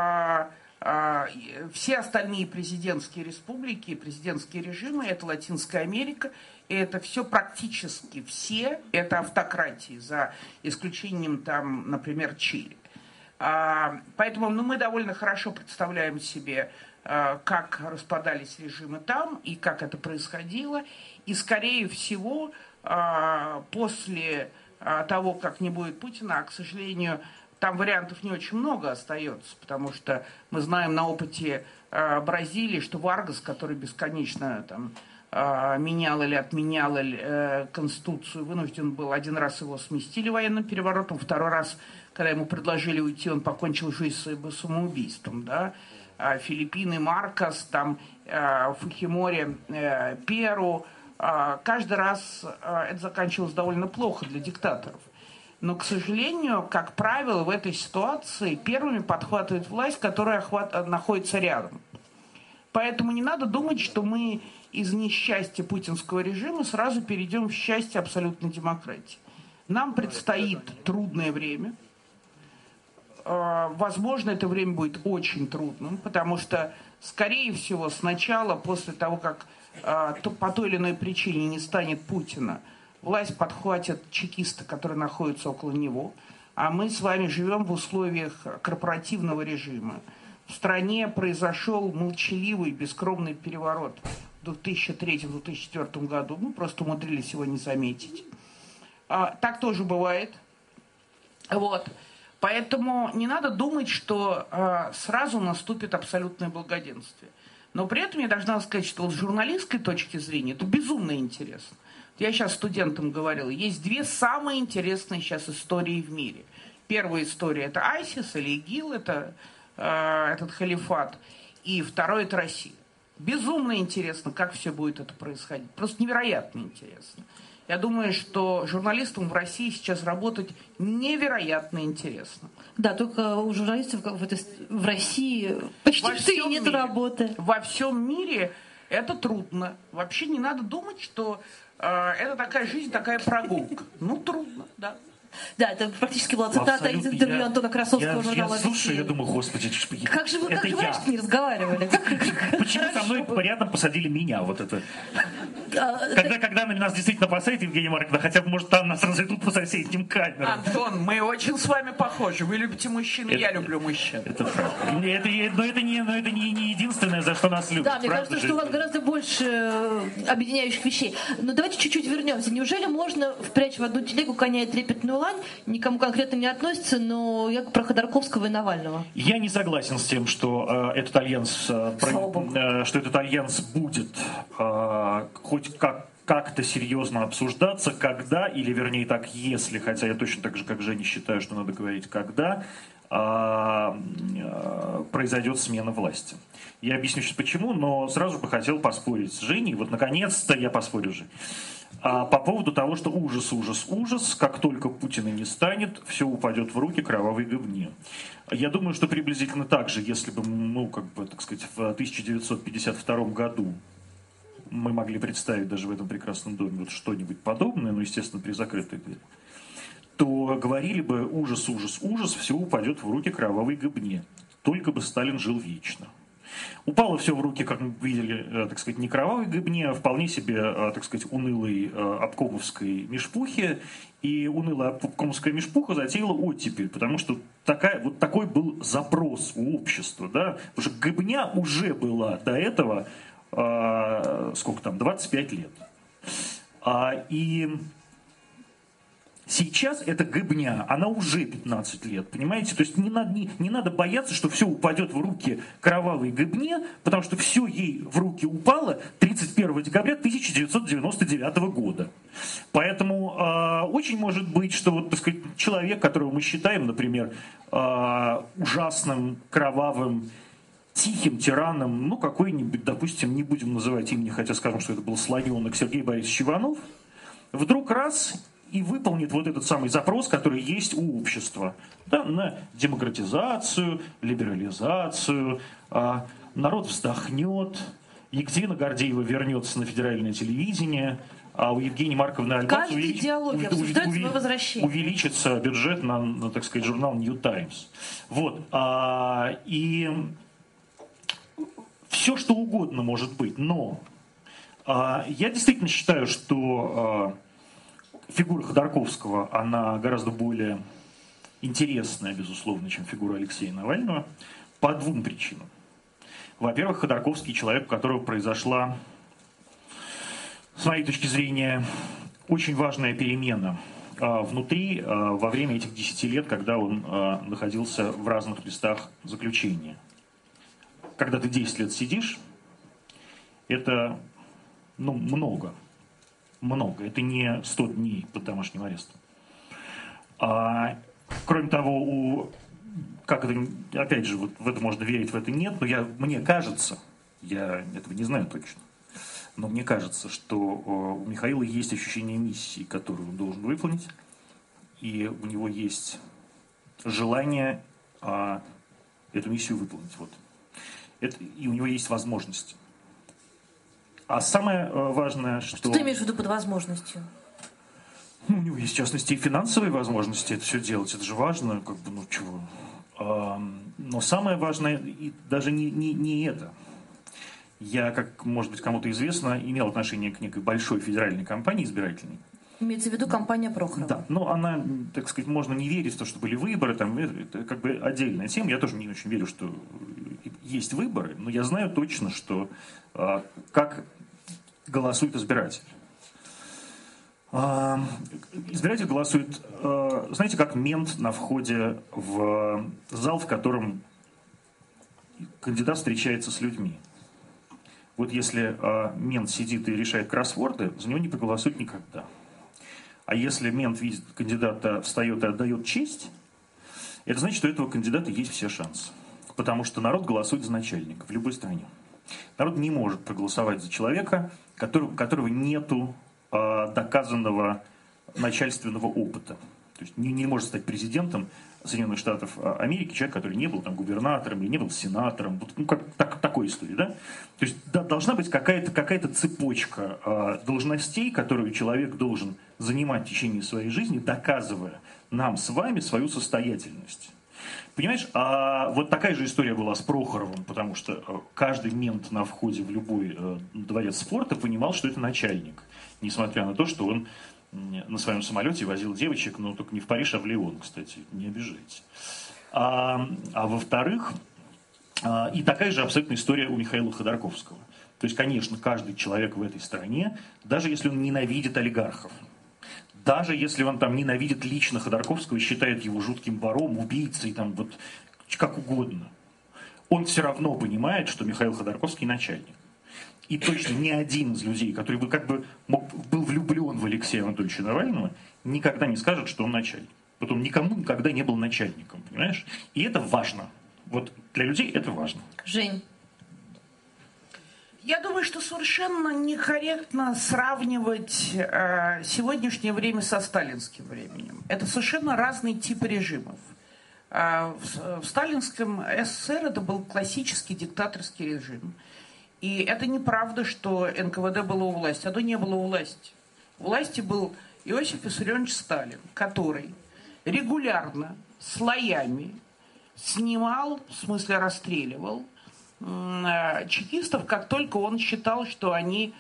все остальные президентские республики, президентские режимы – это Латинская Америка, и это все практически все, это автократии, за исключением там, например, Чили. Поэтому мы довольно хорошо представляем себе, как распадались режимы там и как это происходило. И, скорее всего, после того, как не будет Путина, к сожалению, там вариантов не очень много остается, потому что мы знаем на опыте Бразилии, что Варгас, который бесконечно там, менял или отменял Конституцию, вынужден был один раз его сместили военным переворотом, второй раз, когда ему предложили уйти, он покончил жизнь самоубийством. Да? Филиппины, Маркос, там, Фухимори, Перу. Каждый раз это заканчивалось довольно плохо для диктаторов. Но, к сожалению, как правило, в этой ситуации первыми подхватывает власть, которая находится рядом. Поэтому не надо думать, что мы из несчастья путинского режима сразу перейдем в счастье абсолютной демократии. Нам предстоит трудное время. Возможно, это время будет очень трудным, потому что, скорее всего, сначала, после того, как по той или иной причине не станет Путина, власть подхватят чекисты, которые находятся около него, а мы с вами живем в условиях корпоративного режима. В стране произошел молчаливый, бескровный переворот в 2003-2004 году. Мы просто умудрились его не заметить. Так тоже бывает. Вот. Поэтому не надо думать, что сразу наступит абсолютное благоденствие. Но при этом я должна сказать, что вот с журналистской точки зрения это безумно интересно. Я сейчас студентам говорила, есть 2 самые интересные сейчас истории в мире. Первая история – это ISIS или ИГИЛ, это этот халифат. И второе – это Россия. Безумно интересно, как все будет это происходить. Просто невероятно интересно. Я думаю, что журналистам в России сейчас работать невероятно интересно. Да, только у журналистов в России почти что и нет работы. Во всем мире это трудно. Вообще не надо думать, что это такая жизнь, такая прогулка. Ну, трудно, да. Да, это практически была цитата из интервью Антона Красовского журнала «Россия». Я слушаю, я думаю, господи, как же вы раньше не разговаривали? Почему со мной порядком посадили меня? Вот это. Когда на нас действительно посадят, Евгения Марковна, хотя бы, может, там нас разойдут по соседним камерам. Антон, мы очень с вами похожи. Вы любите мужчин, я люблю мужчин. Это правда. Но это не единственное, за что нас любят. Да, мне кажется, что у вас гораздо больше объединяющих вещей. Но давайте чуть-чуть вернемся. Неужели можно впрячь в одну телегу коня и трепетную лань? Никому конкретно не относится, но я про Ходорковского и Навального. Я не согласен с тем, что этот альянс будет хоть как-то серьезно обсуждаться, когда, или вернее так, если, хотя я точно так же, как Женя, считаю, что надо говорить, когда произойдет смена власти. Я объясню сейчас почему, но сразу бы хотел поспорить с Женей. Вот наконец-то я поспорю же. По поводу того, что ужас, как только Путина не станет, все упадет в руки кровавой говне. Я думаю, что приблизительно так же, если бы, в 1952 году мы могли представить даже в этом прекрасном доме вот что-нибудь подобное, но, естественно, при закрытой двери, то говорили бы ужас, все упадет в руки кровавой говне. Только бы Сталин жил вечно. Упало все в руки, как мы видели, не кровавой говне, а вполне себе, унылой обкомовской мешпухе. И унылая обкомовская мешпуха затеяла оттепель, потому что такой был запрос у общества. Да? Потому что говня уже была до этого, 25 лет. И сейчас эта гыбня, она уже 15 лет, понимаете? То есть не надо бояться, что все упадет в руки кровавой гыбне, потому что все ей в руки упало 31 декабря 1999 года. Поэтому очень может быть, что человек, которого мы считаем, например, ужасным, кровавым, тихим тираном, какой-нибудь, допустим, не будем называть имени, хотя скажем, что это был слоненок Сергей Борисович Иванов, вдруг раз и выполнит вот этот самый запрос, который есть у общества, да, на демократизацию, либерализацию, народ вздохнет, Екатерина Гордеева вернется на федеральное телевидение, а у Евгении Марковны Альбац увеличится бюджет на журнал New Times. Вот. И все, что угодно может быть, но я действительно считаю, что фигура Ходорковского, она гораздо более интересная, безусловно, чем фигура Алексея Навального, по двум причинам. Во-первых, Ходорковский человек, у которого произошла, с моей точки зрения, очень важная перемена внутри во время этих 10 лет, когда он находился в разных местах заключения. Когда ты 10 лет сидишь, это много. Это не 100 дней под домашним арестом. Кроме того, опять же, в это можно верить, в это нет, но мне кажется, я этого не знаю точно, но мне кажется, что у Михаила есть ощущение миссии, которую он должен выполнить, и у него есть желание эту миссию выполнить. Вот. И у него есть возможности. А самое важное, что... Что ты имеешь в виду под возможностью? У него есть, в частности, и финансовые возможности это все делать. Это же важно, чего. Но самое важное даже не это. Я, как, может быть, кому-то известно, имел отношение к некой большой федеральной компании избирательной. Имеется в виду компания Прохорова. Да, но она, можно не верить в то, что были выборы, это отдельная тема. Я тоже не очень верю, что есть выборы, но я знаю точно, что как голосует избиратель. Избиратель голосует, знаете, как мент на входе в зал, в котором кандидат встречается с людьми. Вот если мент сидит и решает кроссворды, за него не проголосуют никогда. А если мент видит кандидата, встает и отдает честь, это значит, что у этого кандидата есть все шансы. Потому что народ голосует за начальника в любой стране. Народ не может проголосовать за человека, у которого нету доказанного начальственного опыта. То есть не может стать президентом Соединенных Штатов Америки человек, который не был там губернатором или не был сенатором. Ну, такой истории, да? То есть должна быть какая-то цепочка должностей, которую человек должен занимать в течение своей жизни, доказывая нам с вами свою состоятельность. Понимаешь, вот такая же история была с Прохоровым, потому что каждый мент на входе в любой дворец спорта понимал, что это начальник, несмотря на то, что он на своем самолете возил девочек, но только не в Париж, а в Лион, кстати, не обижайтесь. А во-вторых, и такая же абсолютная история у Михаила Ходорковского. То есть, конечно, каждый человек в этой стране, даже если он ненавидит олигархов, даже если он там ненавидит лично Ходорковского и считает его жутким вором, убийцей, там, вот, как угодно, он все равно понимает, что Михаил Ходорковский начальник. И точно ни один из людей, который бы как бы был влюблен в Алексея Анатольевича Навального, никогда не скажет, что он начальник. Потом никому никогда не был начальником, понимаешь? И это важно. Вот для людей это важно. Жень. Я думаю, что совершенно некорректно сравнивать сегодняшнее время со сталинским временем. Это совершенно разные типы режимов. В сталинском СССР это был классический диктаторский режим. И это неправда, что НКВД было у власти. Оно не было у власти. У власти был Иосиф Виссарионович Сталин, который регулярно, слоями снимал, в смысле расстреливал, чекистов, как только он считал, что они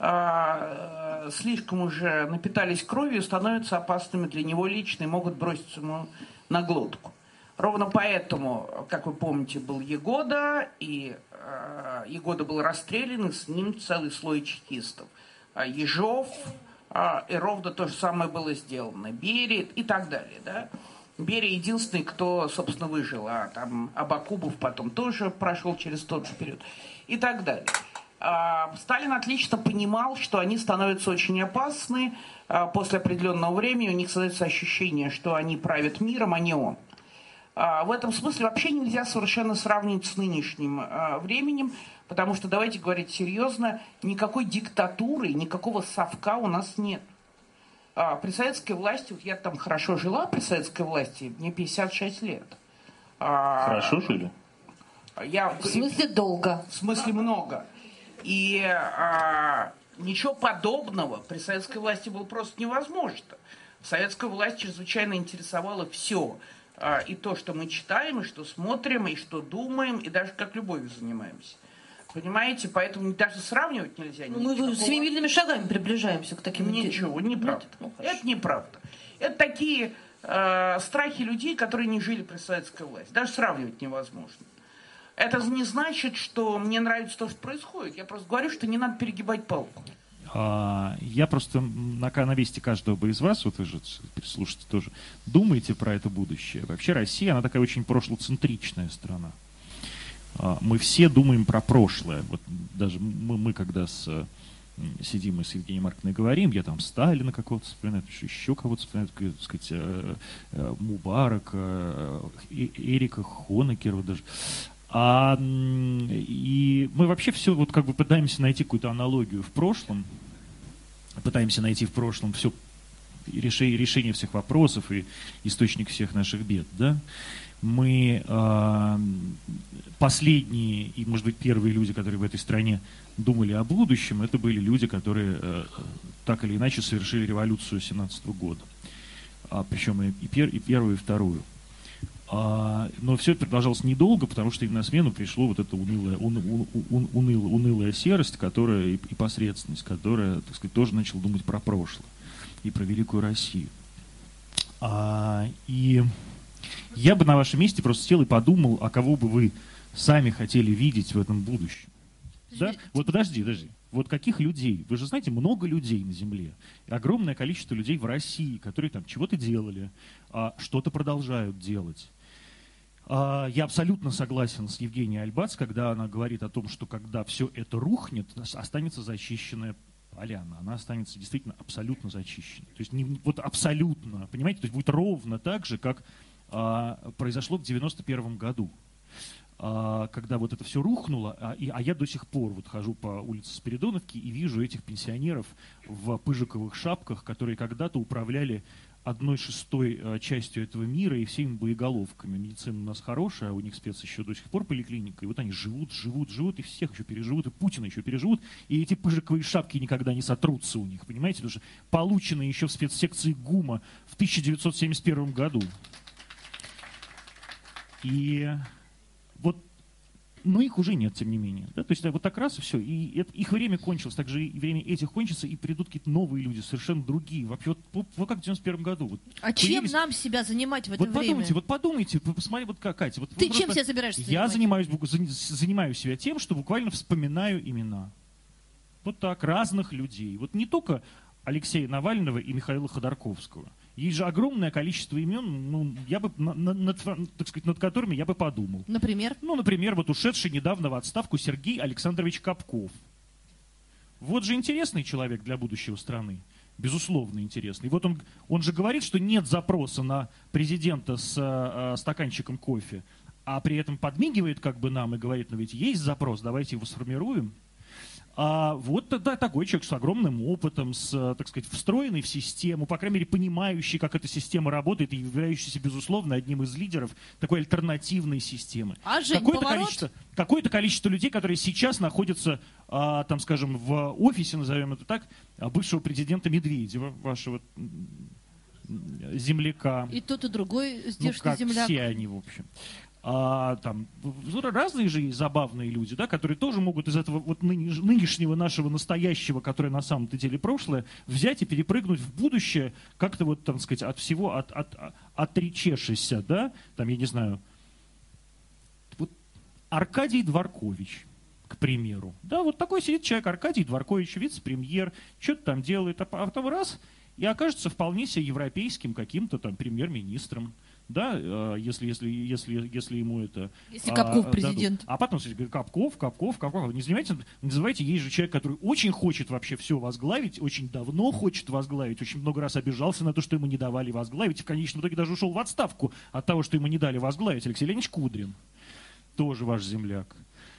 слишком уже напитались кровью, становятся опасными для него лично и могут броситься ему на глотку. Ровно поэтому, как вы помните, был Егода, и Егода был расстрелян, и с ним целый слой чекистов. Ежов, и ровно то же самое было сделано. Берия и так далее, да. Берия единственный, кто, собственно, выжил, а там Абакубов потом тоже прошел через тот же период и так далее. Сталин отлично понимал, что они становятся очень опасны. После определенного времени у них создается ощущение, что они правят миром, а не он. В этом смысле вообще нельзя совершенно сравнить с нынешним временем, потому что, давайте говорить серьезно, никакой диктатуры, никакого совка у нас нет. При советской власти, вот я там хорошо жила при советской власти, мне 56 лет. Хорошо жили? В смысле долго? В смысле много. И ничего подобного при советской власти было просто невозможно. Советская власть чрезвычайно интересовала все. И то, что мы читаем, и что смотрим, и что думаем, и даже как любовью занимаемся. Понимаете? Поэтому даже сравнивать нельзя. Мы семимильными шагами приближаемся к таким... Ничего, неправда. Это неправда. Это такие страхи людей, которые не жили при советской власти. Даже сравнивать невозможно. Это не значит, что мне нравится то, что происходит. Я просто говорю, что не надо перегибать палку. Я просто на месте каждого бы из вас, вот вы же слушайте тоже, думаете про это будущее. Вообще Россия, она такая очень прошлоцентричная страна. Мы все думаем про прошлое. Вот даже мы когда сидим и с Евгением Марковной говорим, я там Сталина какого-то вспоминаю, еще кого-то вспоминаю, так сказать, Мубарака, Эрика Хонекера даже. И мы вообще все вот как бы пытаемся найти какую-то аналогию в прошлом, пытаемся найти в прошлом все решение всех вопросов и источник всех наших бед, да? Мы последние и, может быть, первые люди, которые в этой стране думали о будущем, это были люди, которые так или иначе совершили революцию 17 года, причем и первую, и вторую. Но все это продолжалось недолго, потому что им на смену пришло вот эта унылая серость, которая и посредственность, которая, так сказать, тоже начала думать про прошлое и про великую Россию. И я бы на вашем месте просто сел и подумал, а кого бы вы сами хотели видеть в этом будущем. Да? Вот подожди. Вот каких людей? Вы же знаете, много людей на Земле. Огромное количество людей в России, которые там чего-то делали, что-то продолжают делать. Я абсолютно согласен с Евгенией Альбац, когда она говорит о том, что когда все это рухнет, останется зачищенная поляна. Она останется действительно абсолютно зачищенной. То есть вот абсолютно, понимаете, то есть будет ровно так же, как произошло в 91 году. Когда вот это все рухнуло, а я до сих пор вот хожу по улице Спиридоновки и вижу этих пенсионеров в пыжиковых шапках, которые когда-то управляли 1/6 частью этого мира и всеми боеголовками. Медицина у нас хорошая, а у них спец еще до сих пор поликлиника. И вот они живут, и всех еще переживут, и Путина еще переживут. И эти пыжиковые шапки никогда не сотрутся у них, понимаете? Потому что полученные еще в спецсекции ГУМа в 1971 году. И вот, но их уже нет, тем не менее. Да? То есть вот так раз и все. И их время кончилось, также и время этих кончится, и придут какие-то новые люди, совершенно другие. Вообще, вот как в 91 году. Вот, а чем нам себя занимать в это время? Вот подумайте, посмотри, вот как, Катя. Вот, ты чем себя собираешься занимать? Я занимаю себя тем, что буквально вспоминаю имена. Вот так, разных людей. Вот не только Алексея Навального и Михаила Ходорковского. Есть же огромное количество имен, я бы, так сказать, над которыми я бы подумал. Например? Например, вот ушедший недавно в отставку Сергей Александрович Капков. Вот же интересный человек для будущего страны. Безусловно интересный. Вот он же говорит, что нет запроса на президента с стаканчиком кофе, а при этом подмигивает как бы нам и говорит, ведь есть запрос, давайте его сформируем. Вот да, такой человек с огромным опытом, так сказать, встроенный в систему, по крайней мере, понимающий, как эта система работает, и являющийся, безусловно, одним из лидеров такой альтернативной системы. А Жень, какое-то количество людей, которые сейчас находятся, там, скажем, в офисе, назовем это так, бывшего президента Медведева, вашего земляка. И тот, и другой здешний земляк. Все они, в общем. Там разные же есть забавные люди, да, которые тоже могут из этого вот нынешнего нашего настоящего, которое на самом-то деле прошлое, взять и перепрыгнуть в будущее, как-то вот, так сказать, от всего отречешься, да, там, я не знаю, вот Аркадий Дворкович, к примеру, да, вот такой сидит человек, Аркадий Дворкович, вице-премьер, что-то там делает, а потом раз, и окажется вполне себе европейским каким-то там премьер-министром. Да, если ему это... Если Капков президент. А потом, кстати, говорит, Капков. Не называйте, есть же человек, который очень хочет вообще все возглавить, очень давно хочет возглавить, очень много раз обижался на то, что ему не давали возглавить, и в конечном итоге даже ушел в отставку от того, что ему не дали возглавить. Алексей Леонидович Кудрин, тоже ваш земляк.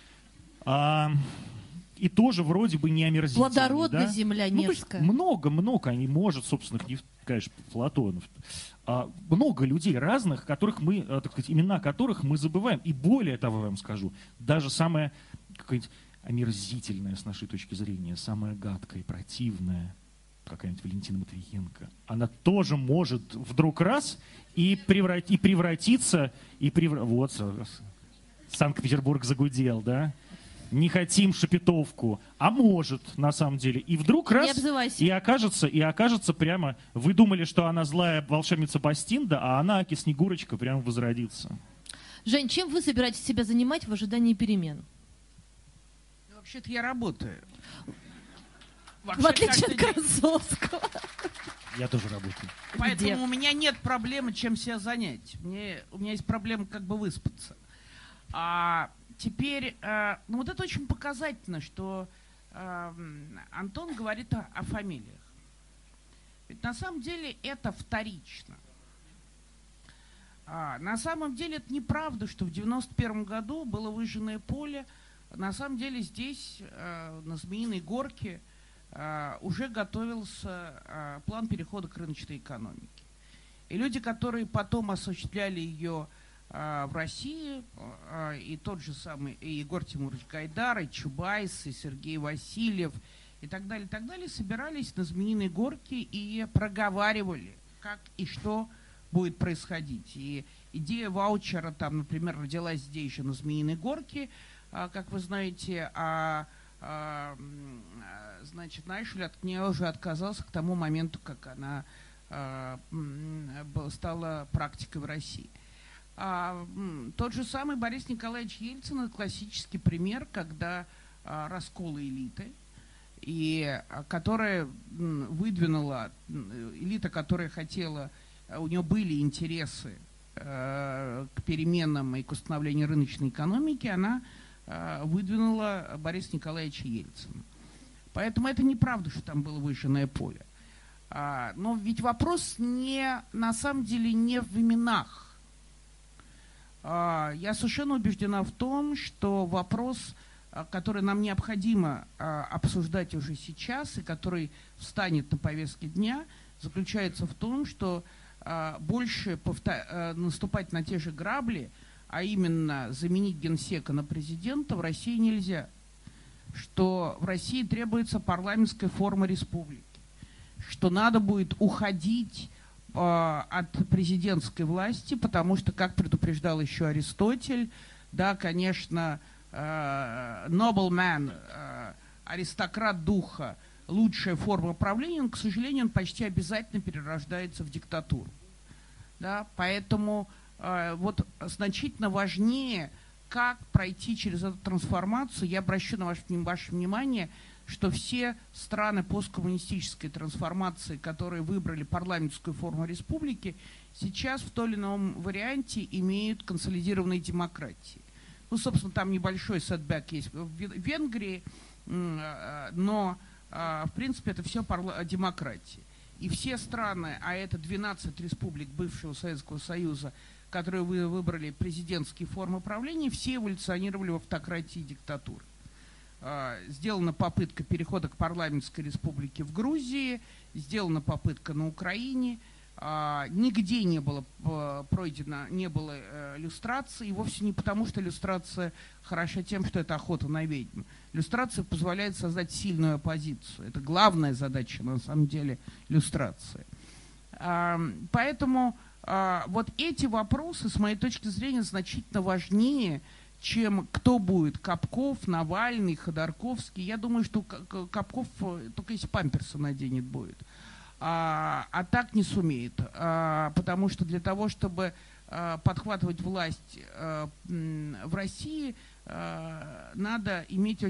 И тоже вроде бы не омерзительный. Плодородная, да? Земля Невская. Много, они, может, собственно, конечно, Платонов. Много людей разных, которых мы, так сказать, имена которых мы забываем. И более того, я вам скажу, даже самое какое-нибудь омерзительное с нашей точки зрения, самое гадкое, противное, какая-нибудь Валентина Матвиенко, она тоже может вдруг раз и превратиться, вот, Санкт-Петербург загудел, да? Не хотим Шепетовку, а может, на самом деле. И вдруг раз, и окажется прямо, вы думали, что она злая волшебница Бастинда, а она, Снегурочка, прямо возродится. Жень, чем вы собираетесь себя занимать в ожидании перемен? Вообще-то я работаю. В отличие от Красовского. Я тоже работаю. Поэтому у меня нет проблемы, чем себя занять. У меня есть проблема, как бы выспаться. Теперь, вот это очень показательно, что Антон говорит о фамилиях. Ведь на самом деле это вторично. На самом деле это неправда, что в 91 году было выжженное поле. На самом деле здесь, на Змеиной горке, уже готовился план перехода к рыночной экономике. И люди, которые потом осуществляли ее в России, и тот же самый и Егор Тимурович Гайдар, и Чубайс, и Сергей Васильев, и так далее, собирались на Змеиной горке и проговаривали, как и что будет происходить. И идея ваучера, там, например, родилась здесь еще на Змеиной горке, как вы знаете, значит, Найшуль от нее уже отказался к тому моменту, как она стала практикой в России. Тот же самый Борис Николаевич Ельцин — это классический пример, когда раскол элиты, и которая выдвинула, элита, которая хотела, у нее были интересы к переменам и к установлению рыночной экономики, она выдвинула Бориса Николаевича Ельцина. Поэтому это неправда, что там было выжженное поле. Но ведь вопрос на самом деле не в именах. Я совершенно убеждена в том, что вопрос, который нам необходимо обсуждать уже сейчас и который встанет на повестке дня, заключается в том, что больше наступать на те же грабли, а именно заменить генсека на президента, в России нельзя. Что в России требуется парламентская форма республики, что надо будет уходить от президентской власти, потому что, как предупреждал еще Аристотель, да, конечно, nobleman, аристократ духа, лучшая форма правления, но, к сожалению, он почти обязательно перерождается в диктатуру. Да, поэтому вот значительно важнее, как пройти через эту трансформацию. Я обращу на ваше внимание, что все страны посткоммунистической трансформации, которые выбрали парламентскую форму республики, сейчас в том или ином варианте имеют консолидированные демократии. Ну, собственно, там небольшой сетбэк есть в Венгрии, но, в принципе, это все демократии. И все страны, а это 12 республик бывшего Советского Союза, которые выбрали президентские формы правления, все эволюционировали в автократии и диктатуры. Сделана попытка перехода к парламентской республике в Грузии, сделана попытка на Украине. Нигде не было пройдено, не было люстрации, и вовсе не потому, что люстрация хороша тем, что это охота на ведьм. Люстрация позволяет создать сильную оппозицию. Это главная задача, на самом деле, люстрации. Поэтому вот эти вопросы, с моей точки зрения, значительно важнее, чем кто будет, Капков, Навальный, Ходорковский. Я думаю, что Капков только если памперсы наденет будет. А так не сумеет. Потому что для того, чтобы подхватывать власть в России, надо иметь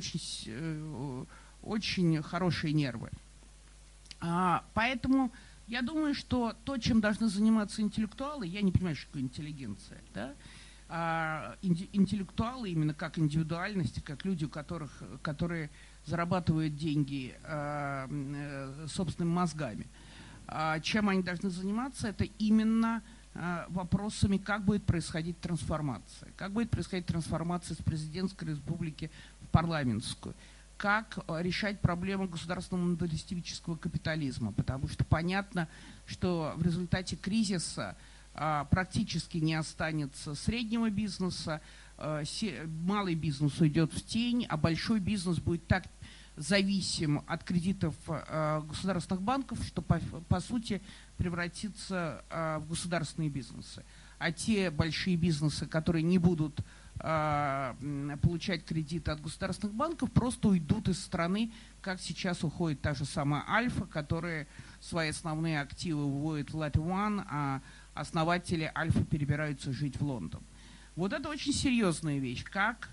очень хорошие нервы. Поэтому я думаю, что то, чем должны заниматься интеллектуалы, я не понимаю, что такое интеллигенция, да? Интеллектуалы именно как индивидуальности, как люди, которые зарабатывают деньги собственными мозгами. Чем они должны заниматься, это именно вопросами, как будет происходить трансформация. Как будет происходить трансформация с президентской республики в парламентскую. Как решать проблему государственного монополистического капитализма. Потому что понятно, что в результате кризиса практически не останется среднего бизнеса, малый бизнес уйдет в тень, а большой бизнес будет так зависим от кредитов государственных банков, что по сути превратится в государственные бизнесы. А те большие бизнесы, которые не будут получать кредиты от государственных банков, просто уйдут из страны, как сейчас уходит та же самая Альфа, которая свои основные активы выводит в Латвию, а основатели Альфа перебираются жить в Лондон. Вот это очень серьезная вещь. Как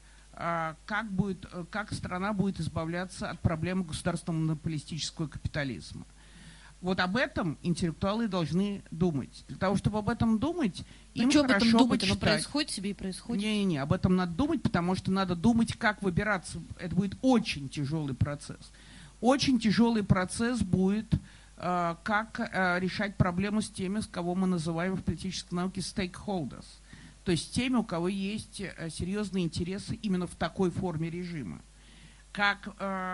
страна будет избавляться от проблемы государственного монополистического капитализма. Вот об этом интеллектуалы должны думать. Для того, чтобы об этом думать, им что хорошо об этом думать? бы Оно происходит себе и происходит? Не-не-не, об этом надо думать, потому что надо думать, как выбираться. Это будет очень тяжелый процесс. Очень тяжелый процесс будет, как решать проблему с теми, с кого мы называем в политической науке stakeholders. То есть теми, у кого есть серьезные интересы именно в такой форме режима. Как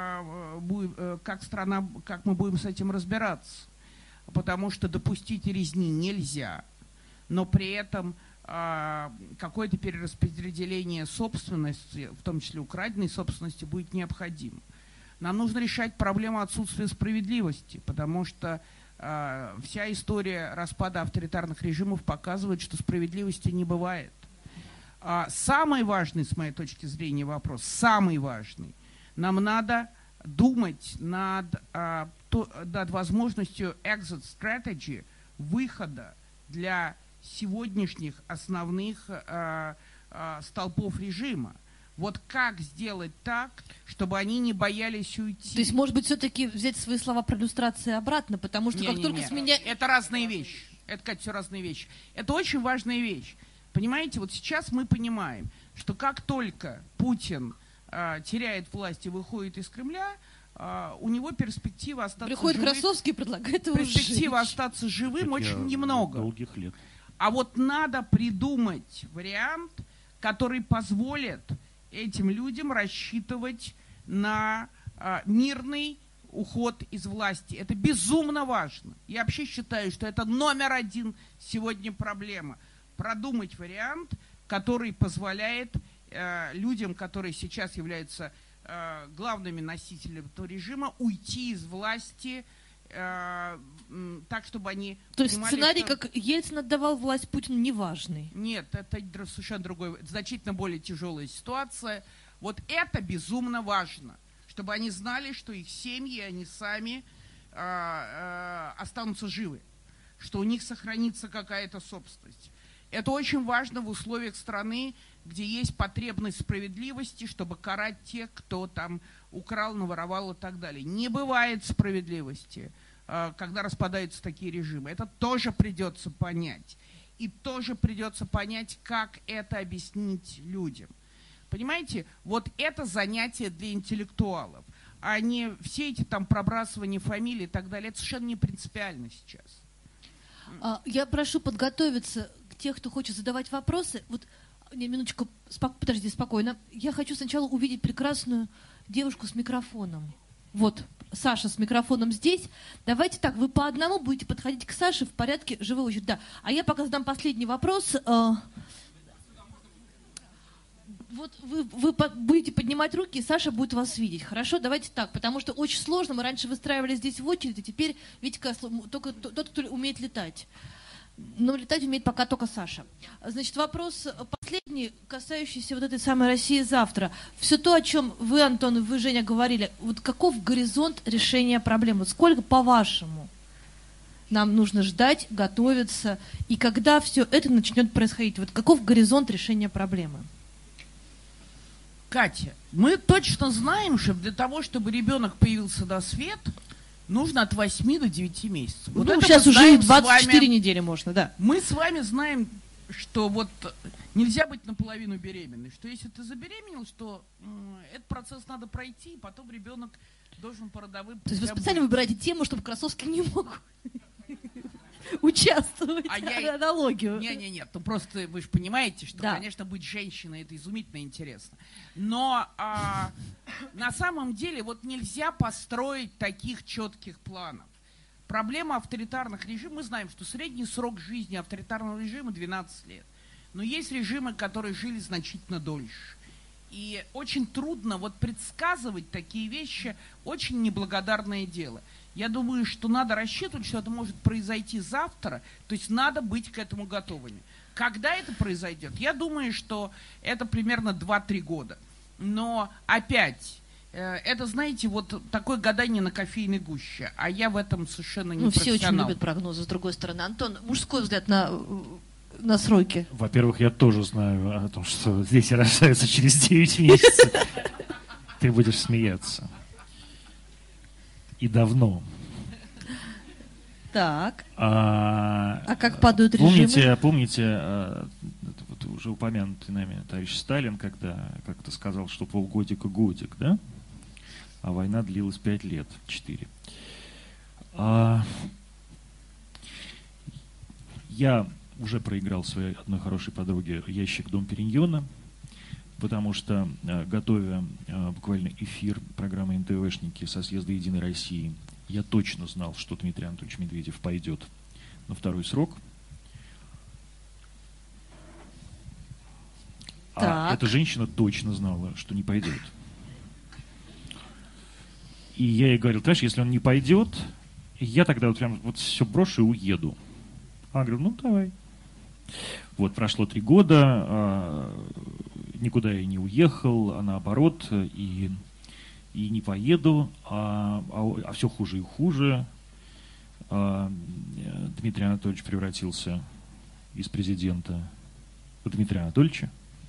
мы будем с этим разбираться. Потому что допустить резни нельзя, но при этом какое-то перераспределение собственности, в том числе украденной собственности, будет необходимо. Нам нужно решать проблему отсутствия справедливости, потому что вся история распада авторитарных режимов показывает, что справедливости не бывает. Самый важный, с моей точки зрения, вопрос, самый важный, нам надо думать над возможностью exit strategy, выхода для сегодняшних основных столпов режима. Вот как сделать так, чтобы они не боялись уйти? То есть, может быть, все-таки взять свои слова про иллюстрацию обратно, потому что как только с меня... Это разные вещи. Это, Катя, все разные вещи. Это очень важная вещь. Понимаете, вот сейчас мы понимаем, что как только Путин теряет власть и выходит из Кремля, у него перспектива остаться Приходит живым. Красовский и предлагает его перспектива сжечь. остаться живым очень немного. Долгих лет. А вот надо придумать вариант, который позволит этим людям рассчитывать на мирный уход из власти. Это безумно важно. Я вообще считаю, что это номер один сегодня проблема. Продумать вариант, который позволяет людям, которые сейчас являются главными носителями этого режима, уйти из власти так, чтобы они... То есть сценарий, что... как Ельцин отдавал власть Путину, неважный? Нет, это совершенно другой, значительно более тяжелая ситуация. Вот это безумно важно, чтобы они знали, что их семьи, они сами останутся живы, что у них сохранится какая-то собственность. Это очень важно в условиях страны, где есть потребность справедливости, чтобы карать тех, кто там украл, наворовал и так далее. Не бывает справедливости, когда распадаются такие режимы. Это тоже придется понять. И тоже придется понять, как это объяснить людям. Понимаете, вот это занятие для интеллектуалов, а не все эти там пробрасывания фамилий и так далее. Это совершенно не принципиально сейчас. Я прошу подготовиться к тех, кто хочет задавать вопросы. Вот, минуточку, подожди, спокойно. Я хочу сначала увидеть прекрасную девушку с микрофоном. Вот, Саша с микрофоном здесь. Давайте так, вы по одному будете подходить к Саше в порядке живой очереди. Да. А я пока задам последний вопрос. Вот вы будете поднимать руки, и Саша будет вас видеть. Хорошо? Давайте так, потому что очень сложно. Мы раньше выстраивали здесь в очередь, и теперь, видите, только тот, кто умеет летать. Но летать умеет пока только Саша. Значит, вопрос последний, касающийся вот этой самой России завтра. Все то, о чем вы, Антон, и вы, Женя, говорили, вот каков горизонт решения проблем? Вот сколько, по-вашему, нам нужно ждать, готовиться, и когда все это начнет происходить? Вот каков горизонт решения проблемы? Катя, мы точно знаем, что для того, чтобы ребенок появился на свет, нужно от 8 до 9 месяцев. Вот ну, сейчас уже 24 недели можно, да. Мы с вами знаем, что вот нельзя быть наполовину беременной, что если ты забеременел, что этот процесс надо пройти, и потом ребенок должен по родовым... То есть вы специально выбираете тему, чтобы Красовский не мог участвовать в аналогию. Нет, ну просто вы же понимаете, что, да, конечно, быть женщиной — это изумительно интересно. Но на самом деле вот нельзя построить таких четких планов. Проблема авторитарных режимов, мы знаем, что средний срок жизни авторитарного режима 12 лет. Но есть режимы, которые жили значительно дольше. И очень трудно вот предсказывать такие вещи, очень неблагодарное дело. Я думаю, что надо рассчитывать, что это может произойти завтра, то есть надо быть к этому готовыми. Когда это произойдет? Я думаю, что это примерно 2-3 года. Но опять, это, знаете, вот такое гадание на кофейной гуще, а я в этом совершенно не профессионал. Все очень любят прогнозы, с другой стороны. Антон, мужской взгляд на сроки. Во-первых, я тоже знаю о том, что дети рождаются через 9 месяцев. Ты будешь смеяться. И давно. Так. А как падают режимы? Помните, вот уже упомянутый нами товарищ Сталин, когда как-то сказал, что полгодика годик, да? А война длилась 5 лет, 4. Я уже проиграл своей одной хорошей подруге ящик Дом Периньона, потому что, готовя буквально эфир программы НТВшники со съезда «Единой России», я точно знал, что Дмитрий Анатольевич Медведев пойдет на второй срок. А эта женщина точно знала, что не пойдет. И я ей говорил: знаешь, если он не пойдет, я тогда вот прям вот все брошу и уеду. Она говорит: ну давай. Вот прошло 3 года, никуда я не уехал, а наоборот, и не поеду, а все хуже и хуже. Дмитрий Анатольевич превратился из президента в Дмитрия Анатольевича.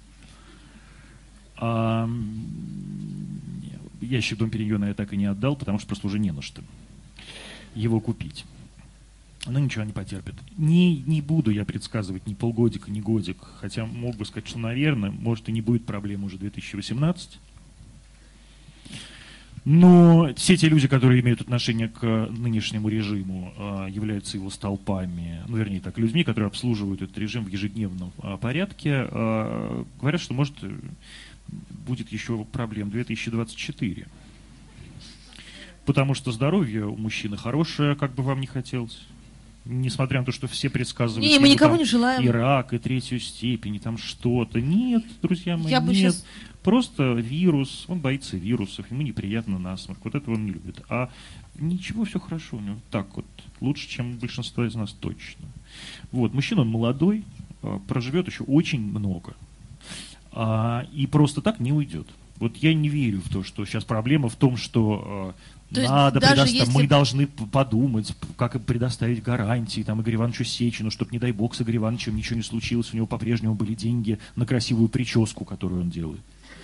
Ящик Дом Периньона я так и не отдал, потому что просто уже не на что его купить. Но ничего не потерпит. Не буду я предсказывать ни полгодика, ни годик, хотя мог бы сказать, что, наверное, может и не будет проблем уже 2018. Но все те люди, которые имеют отношение к нынешнему режиму, являются его столпами, ну, вернее так, людьми, которые обслуживают этот режим в ежедневном порядке, говорят, что, может, будет еще проблем 2024. Потому что здоровье у мужчины хорошее, как бы вам не хотелось. Несмотря на то, что все предсказывают, не, мы никому не желаем. И рак, и третью степень, и там что-то. Нет, друзья мои, нет. Сейчас... Просто вирус, он боится вирусов, ему неприятно насморк. Вот этого он не любит. А ничего, все хорошо у него. Так вот, лучше, чем большинство из нас точно. Вот, мужчина он молодой, проживет еще очень много. И просто так не уйдет. Вот я не верю в то, что сейчас проблема в том, что надо мы должны подумать, как им предоставить гарантии там, Игорю Ивановичу Сечину, чтобы, не дай бог, с Игорем Ивановичем ничего не случилось, у него по-прежнему были деньги на красивую прическу, которую он делает.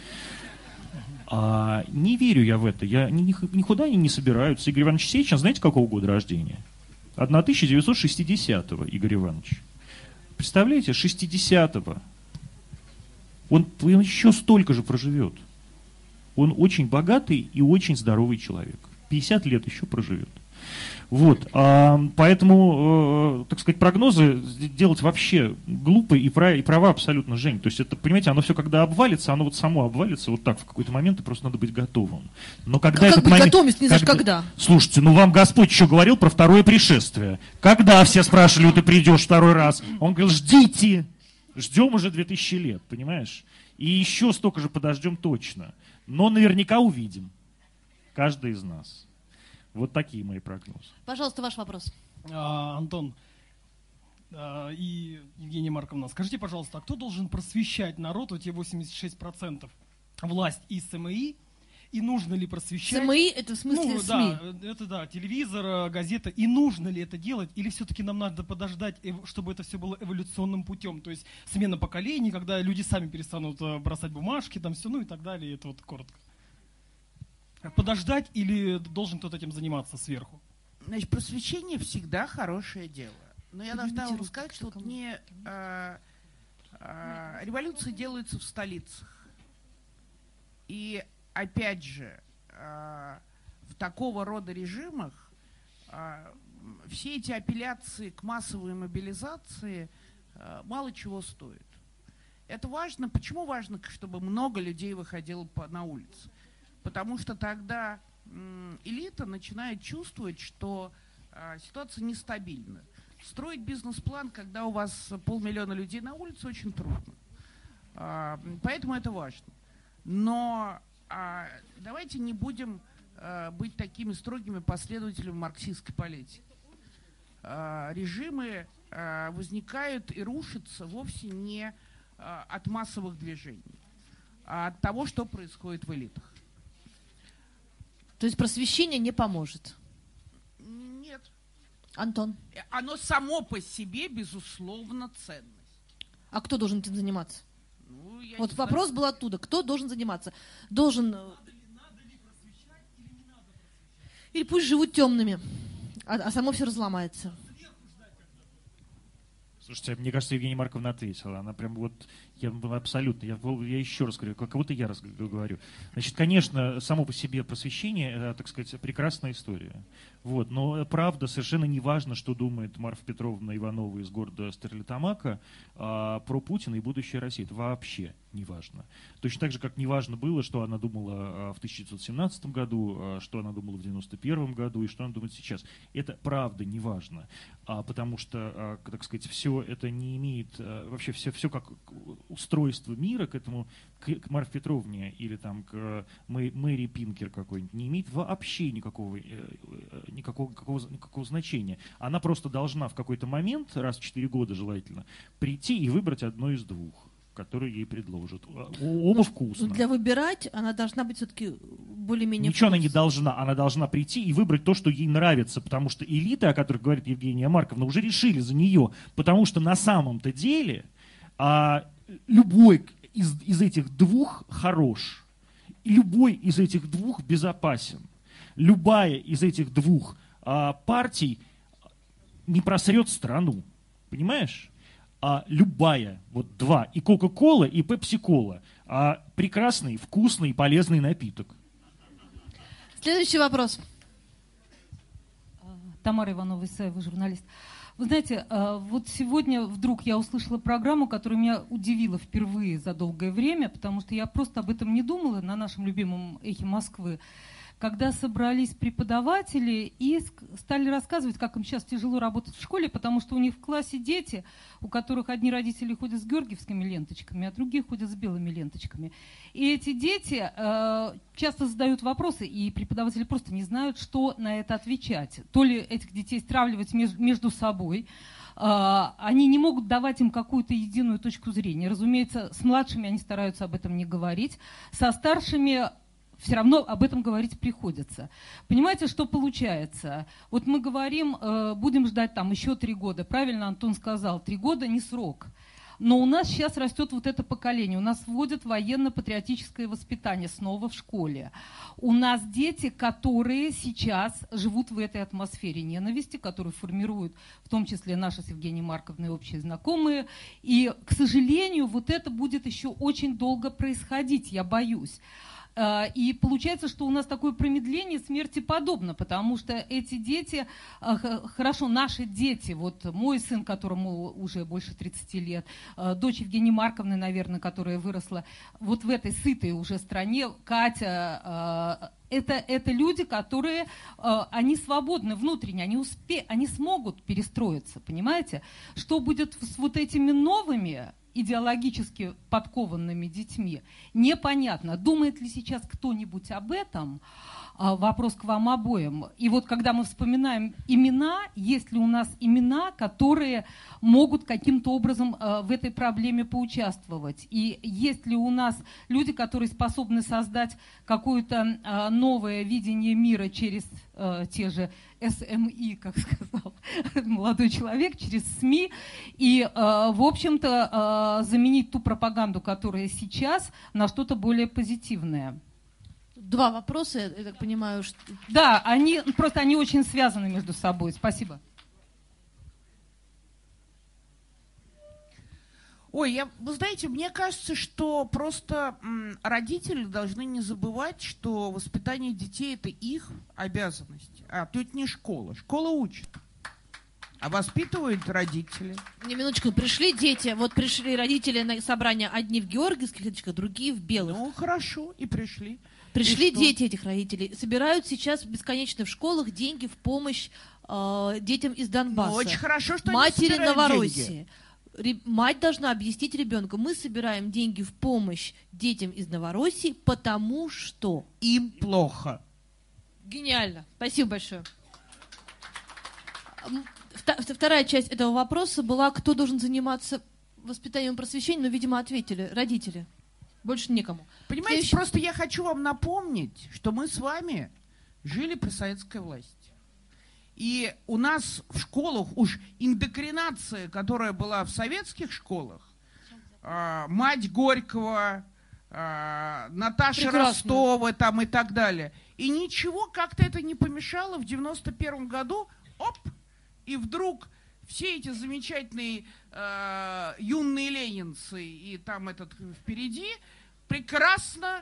Не верю я в это. Никуда они не собираются. Игорь Иванович Сечин, знаете, какого года рождения? 1960-го, Игорь Иванович. Представляете, 60-го. Он еще столько же проживет. Он очень богатый и очень здоровый человек. 50 лет еще проживет. Вот. Поэтому, так сказать, прогнозы делать вообще глупо и права абсолютно Жень. То есть это, понимаете, оно все когда обвалится, оно вот само обвалится вот так в какой-то момент, и просто надо быть готовым. Но когда как этот быть момент, готовым, если не знаешь, когда? Слушайте, ну вам Господь еще говорил про второе пришествие. Когда все спрашивали, ты придешь второй раз? Он говорил, ждите. Ждем уже 2000 лет, понимаешь? И еще столько же подождем точно. Но наверняка увидим. Каждый из нас. Вот такие мои прогнозы. Пожалуйста, ваш вопрос. Антон и Евгения Марковна, скажите, пожалуйста, а кто должен просвещать народ, эти 86%? Власть и СМИ? И нужно ли просвещать? СМИ, это в смысле СМИ? Да, это да, телевизор, газета. И нужно ли это делать? Или все-таки нам надо подождать, чтобы это все было эволюционным путем? То есть смена поколений, когда люди сами перестанут бросать бумажки, там все, ну и так далее. Это вот коротко. Подождать или должен кто-то этим заниматься сверху? Значит, просвещение всегда хорошее дело. Но я должна вам сказать, что революции делаются в столицах. И опять же, в такого рода режимах все эти апелляции к массовой мобилизации мало чего стоят. Это важно. Почему важно, чтобы много людей выходило на улицы? Потому что тогда элита начинает чувствовать, что ситуация нестабильна. Строить бизнес-план, когда у вас 500 000 людей на улице, очень трудно. Поэтому это важно. Но давайте не будем быть такими строгими последователями марксистской политики. Режимы возникают и рушатся вовсе не от массовых движений, а от того, что происходит в элитах. То есть просвещение не поможет? Нет. Антон? Оно само по себе, безусловно, ценность. А кто должен этим заниматься? Ну, вот вопрос был оттуда. Кто должен заниматься? Должен... Надо ли просвещать или не надо просвещать? Или пусть живут темными, а само все разломается. Слушайте, мне кажется, Евгения Марковна ответила. Она прям вот, я абсолютно, я еще раз говорю, как будто я говорю. Значит, конечно, само по себе просвещение, так сказать, прекрасная история. Вот, но правда, совершенно не важно, что думает Марфа Петровна Иванова из города Стерлитамака про Путина и будущее России. Это вообще не важно. Точно так же, как не важно было, что она думала в 1917 году, что она думала в 1991 году и что она думает сейчас. Это правда не важно, потому что, так сказать, все это не имеет, вообще все как устройство мира к этому, к Марфе Петровне или там к Мэри Пинкер какой-нибудь, не имеет вообще никакого значения. Она просто должна в какой-то момент, раз в 4 года желательно, прийти и выбрать одно из двух, которые ей предложат. Оба вкусно. Для выбирать она должна быть все-таки более-менее Ничего она не должна. Она должна прийти и выбрать то, что ей нравится, потому что элиты, о которых говорит Евгения Марковна, уже решили за нее, потому что на самом-то деле любой из этих двух хорош, и любой из этих двух безопасен. Любая из этих двух партий не просрет страну. Понимаешь? Любая, вот два, и Кока-Кола, и Пепси-Кола, прекрасный, вкусный, полезный напиток. Следующий вопрос. Тамара Иванова, ИСАева, журналист. Вы знаете, вот сегодня вдруг я услышала программу, которая меня удивила впервые за долгое время, потому что я просто об этом не думала на нашем любимом «Эхе Москвы», когда собрались преподаватели и стали рассказывать, как им сейчас тяжело работать в школе, потому что у них в классе дети, у которых одни родители ходят с георгиевскими ленточками, а другие ходят с белыми ленточками. И эти дети часто задают вопросы, и преподаватели просто не знают, что на это отвечать. То ли этих детей стравливать между собой, они не могут давать им какую-то единую точку зрения. Разумеется, с младшими они стараются об этом не говорить, со старшими все равно об этом говорить приходится. Понимаете, что получается? Вот мы говорим, будем ждать там еще 3 года. Правильно Антон сказал, 3 года не срок. Но у нас сейчас растет вот это поколение. У нас вводят военно-патриотическое воспитание снова в школе. У нас дети, которые сейчас живут в этой атмосфере ненависти, которую формируют в том числе наши с Евгенией Марковной общие знакомые. И, к сожалению, вот это будет еще очень долго происходить, я боюсь. И получается, что у нас такое промедление смерти подобно, потому что эти дети, хорошо, наши дети, вот мой сын, которому уже больше 30 лет, дочь Евгении Марковны, наверное, которая выросла вот в этой сытой уже стране, Катя, это люди, которые, они свободны внутренне, они смогут перестроиться, понимаете? Что будет с вот этими новыми идеологически подкованными детьми, непонятно. Думает ли сейчас кто-нибудь об этом? Вопрос к вам обоим. И вот когда мы вспоминаем имена, есть ли у нас имена, которые могут каким-то образом в этой проблеме поучаствовать? И есть ли у нас люди, которые способны создать какое-то новое видение мира через те же СМИ, как сказал молодой человек, через СМИ, и, в общем-то, заменить ту пропаганду, которая сейчас, на что-то более позитивное? 2 вопроса, я так понимаю. Что... Да, они очень связаны между собой. Спасибо. Ой, вы знаете, мне кажется, что просто родители должны не забывать, что воспитание детей – это их обязанность. То это не школа. Школа учит. А воспитывают родители. Не, минуточку, пришли дети, вот пришли родители на собрание, одни в георгиевских ленточках, другие в белых. Ну, хорошо, и пришли. Пришли и дети этих родителей, собирают сейчас бесконечно в школах деньги в помощь детям из Донбасса. Ну, очень хорошо, что матери они собирают Новороссии. деньги. Мать должна объяснить ребенку, мы собираем деньги в помощь детям из Новороссии, потому что... Им плохо. Гениально. Спасибо большое. Вторая часть этого вопроса была, кто должен заниматься воспитанием и просвещением, но, видимо, ответили. Родители. Больше некому. Понимаете, просто я хочу вам напомнить, что мы с вами жили при советской власти. И у нас в школах уж индокринация, которая была в советских школах, мать Горького, Наташа Ростова там и так далее. И ничего как-то это не помешало в 91 году, и вдруг все эти замечательные юные ленинцы и там этот впереди прекрасно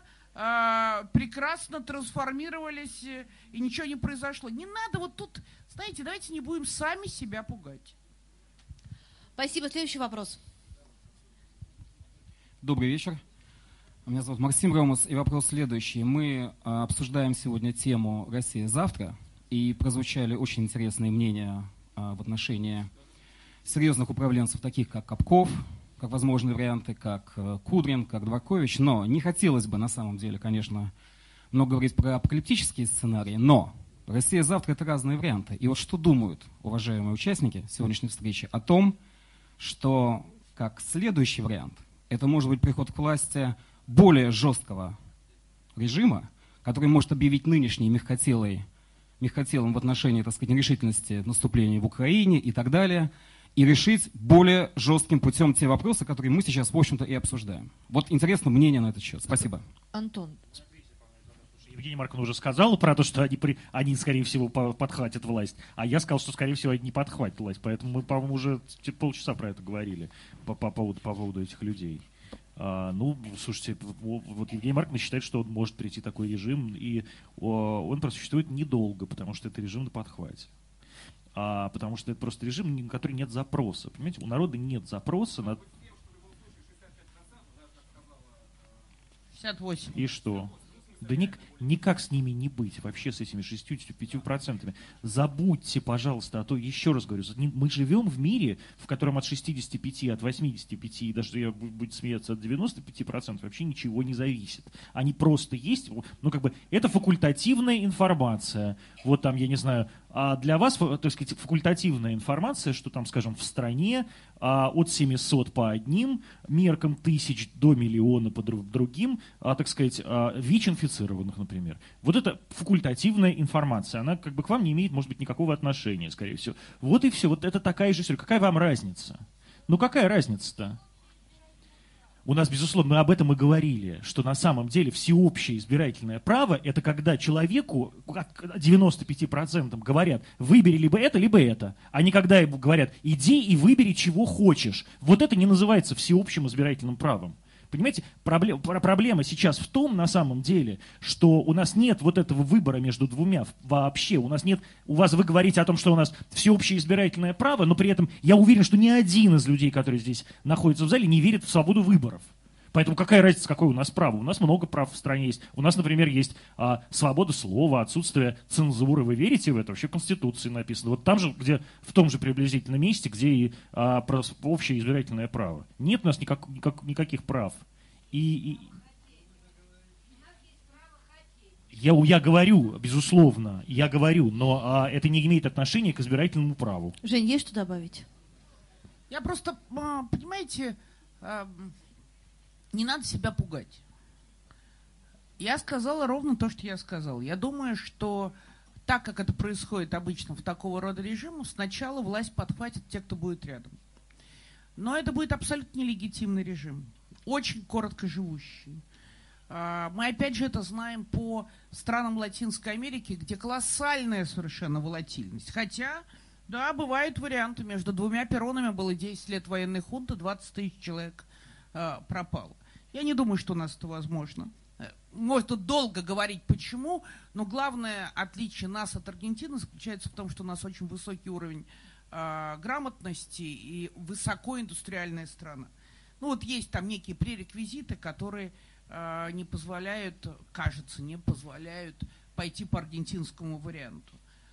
трансформировались, и ничего не произошло. Не надо вот тут, знаете, давайте не будем сами себя пугать. Спасибо. Следующий вопрос. Добрый вечер. Меня зовут Максим Ромас, и вопрос следующий. Мы обсуждаем сегодня тему «Россия завтра», и прозвучали очень интересные мнения в отношении серьезных управленцев, таких как Капков, как возможные варианты, как Кудрин, как Дворкович. Но не хотелось бы, на самом деле, конечно, много говорить про апокалиптические сценарии, но Россия завтра – это разные варианты. И вот что думают уважаемые участники сегодняшней встречи о том, что как следующий вариант это может быть приход к власти более жесткого режима, который может объявить нынешний мягкотелым в отношении, так сказать, нерешительности наступления в Украине и так далее, и решить более жестким путем те вопросы, которые мы сейчас, в общем-то, и обсуждаем. Вот интересно мнение на этот счет. Спасибо. Антон. Евгения Марковна уже сказала про то, что они, скорее всего, подхватят власть. А я сказал, что, скорее всего, они не подхватят власть. Поэтому мы, по-моему, уже полчаса про это говорили по поводу этих людей. Ну, слушайте, вот Евгений Маркович считает, что он может прийти такой режим, и он просуществует недолго, потому что это режим на подхвате. Потому что это просто режим, на который нет запроса. Понимаете, у народа нет запроса на... 68. И что? Да никак с ними не быть, вообще с этими 65%. Забудьте, пожалуйста, а то, еще раз говорю, мы живем в мире, в котором от 65, от 85, и даже я буду смеяться, от 95% вообще ничего не зависит. Они просто есть, ну как бы, это факультативная информация. Вот там, я не знаю, а для вас, так сказать, факультативная информация, что там, скажем, в стране от 700 по одним меркам, 1000 до миллиона по другим, так сказать, ВИЧ-инфицированных, например. Вот это факультативная информация, она как бы к вам не имеет, может быть, никакого отношения, скорее всего. Вот и все, вот это такая же история. Какая вам разница? Ну какая разница-то? У нас, безусловно, мы об этом и говорили, что на самом деле всеобщее избирательное право – это когда человеку, 95% говорят, выбери либо это, а не когда ему говорят, иди и выбери, чего хочешь. Вот это не называется всеобщим избирательным правом. Понимаете, проблема сейчас в том, на самом деле, что у нас нет вот этого выбора между двумя вообще. У вас вы говорите о том, что у нас всеобщее избирательное право, но при этом я уверен, что ни один из людей, которые здесь находятся в зале, не верит в свободу выборов. Поэтому какая разница, какое у нас право? У нас много прав в стране есть. У нас, например, есть свобода слова, отсутствие цензуры. Вы верите в это? Вообще в Конституции написано. Вот там же, где в том же приблизительно месте, где и про общее избирательное право. Нет у нас никаких прав. Я говорю, безусловно, но это не имеет отношения к избирательному праву. Жень, есть что добавить? Я просто, понимаете, не надо себя пугать. Я сказала ровно то, что я сказала. Я думаю, что так, как это происходит обычно в такого рода режимах, сначала власть подхватит те, кто будет рядом. Но это будет абсолютно нелегитимный режим. Очень коротко живущий. Мы опять же это знаем по странам Латинской Америки, где колоссальная совершенно волатильность. Хотя, да, бывают варианты. Между двумя перронами было 10 лет военной хунты, 20 тысяч человек пропало. Я не думаю, что у нас это возможно. Можно долго говорить почему, но главное отличие нас от Аргентины заключается в том, что у нас очень высокий уровень грамотности и высокоиндустриальная страна. Ну вот есть там некие пререквизиты, которые не позволяют, кажется, не позволяют пойти по аргентинскому варианту.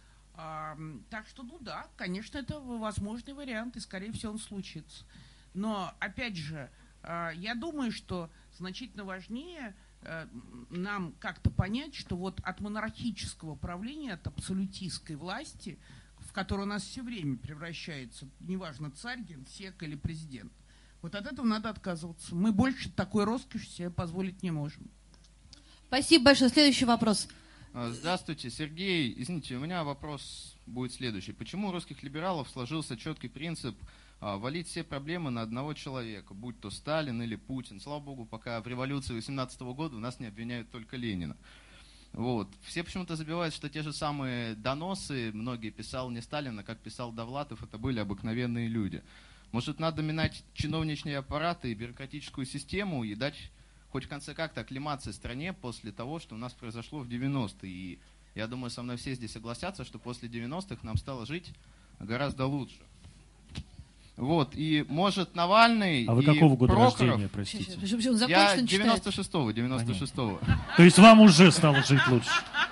Так что, ну да, конечно, это возможный вариант, и, скорее всего, он случится. Но, опять же, я думаю, что значительно важнее нам как-то понять, что вот от монархического правления, от абсолютистской власти, в которую у нас все время превращается, неважно, царь, генсек или президент, вот от этого надо отказываться. Мы больше такой роскоши себе позволить не можем. Спасибо большое. Следующий вопрос. Здравствуйте, Сергей. Извините, у меня вопрос будет следующий. Почему у русских либералов сложился четкий принцип валить все проблемы на одного человека, будь то Сталин или Путин? Слава богу, пока в революции 18 года у нас не обвиняют только Ленина. Вот. Все почему-то забивают, что те же самые доносы, многие писал не Сталин, а как писал Довлатов, это были обыкновенные люди. Может, надо менять чиновничные аппараты и бюрократическую систему и дать хоть в конце как-то акклимация стране после того, что у нас произошло в 90-е. И я думаю, со мной все здесь согласятся, что после 90-х нам стало жить гораздо лучше. Вот, и может Навальный, а вы и какого года Прохоров... рождения, простите? Я 96-го. То есть вам уже стало жить лучше?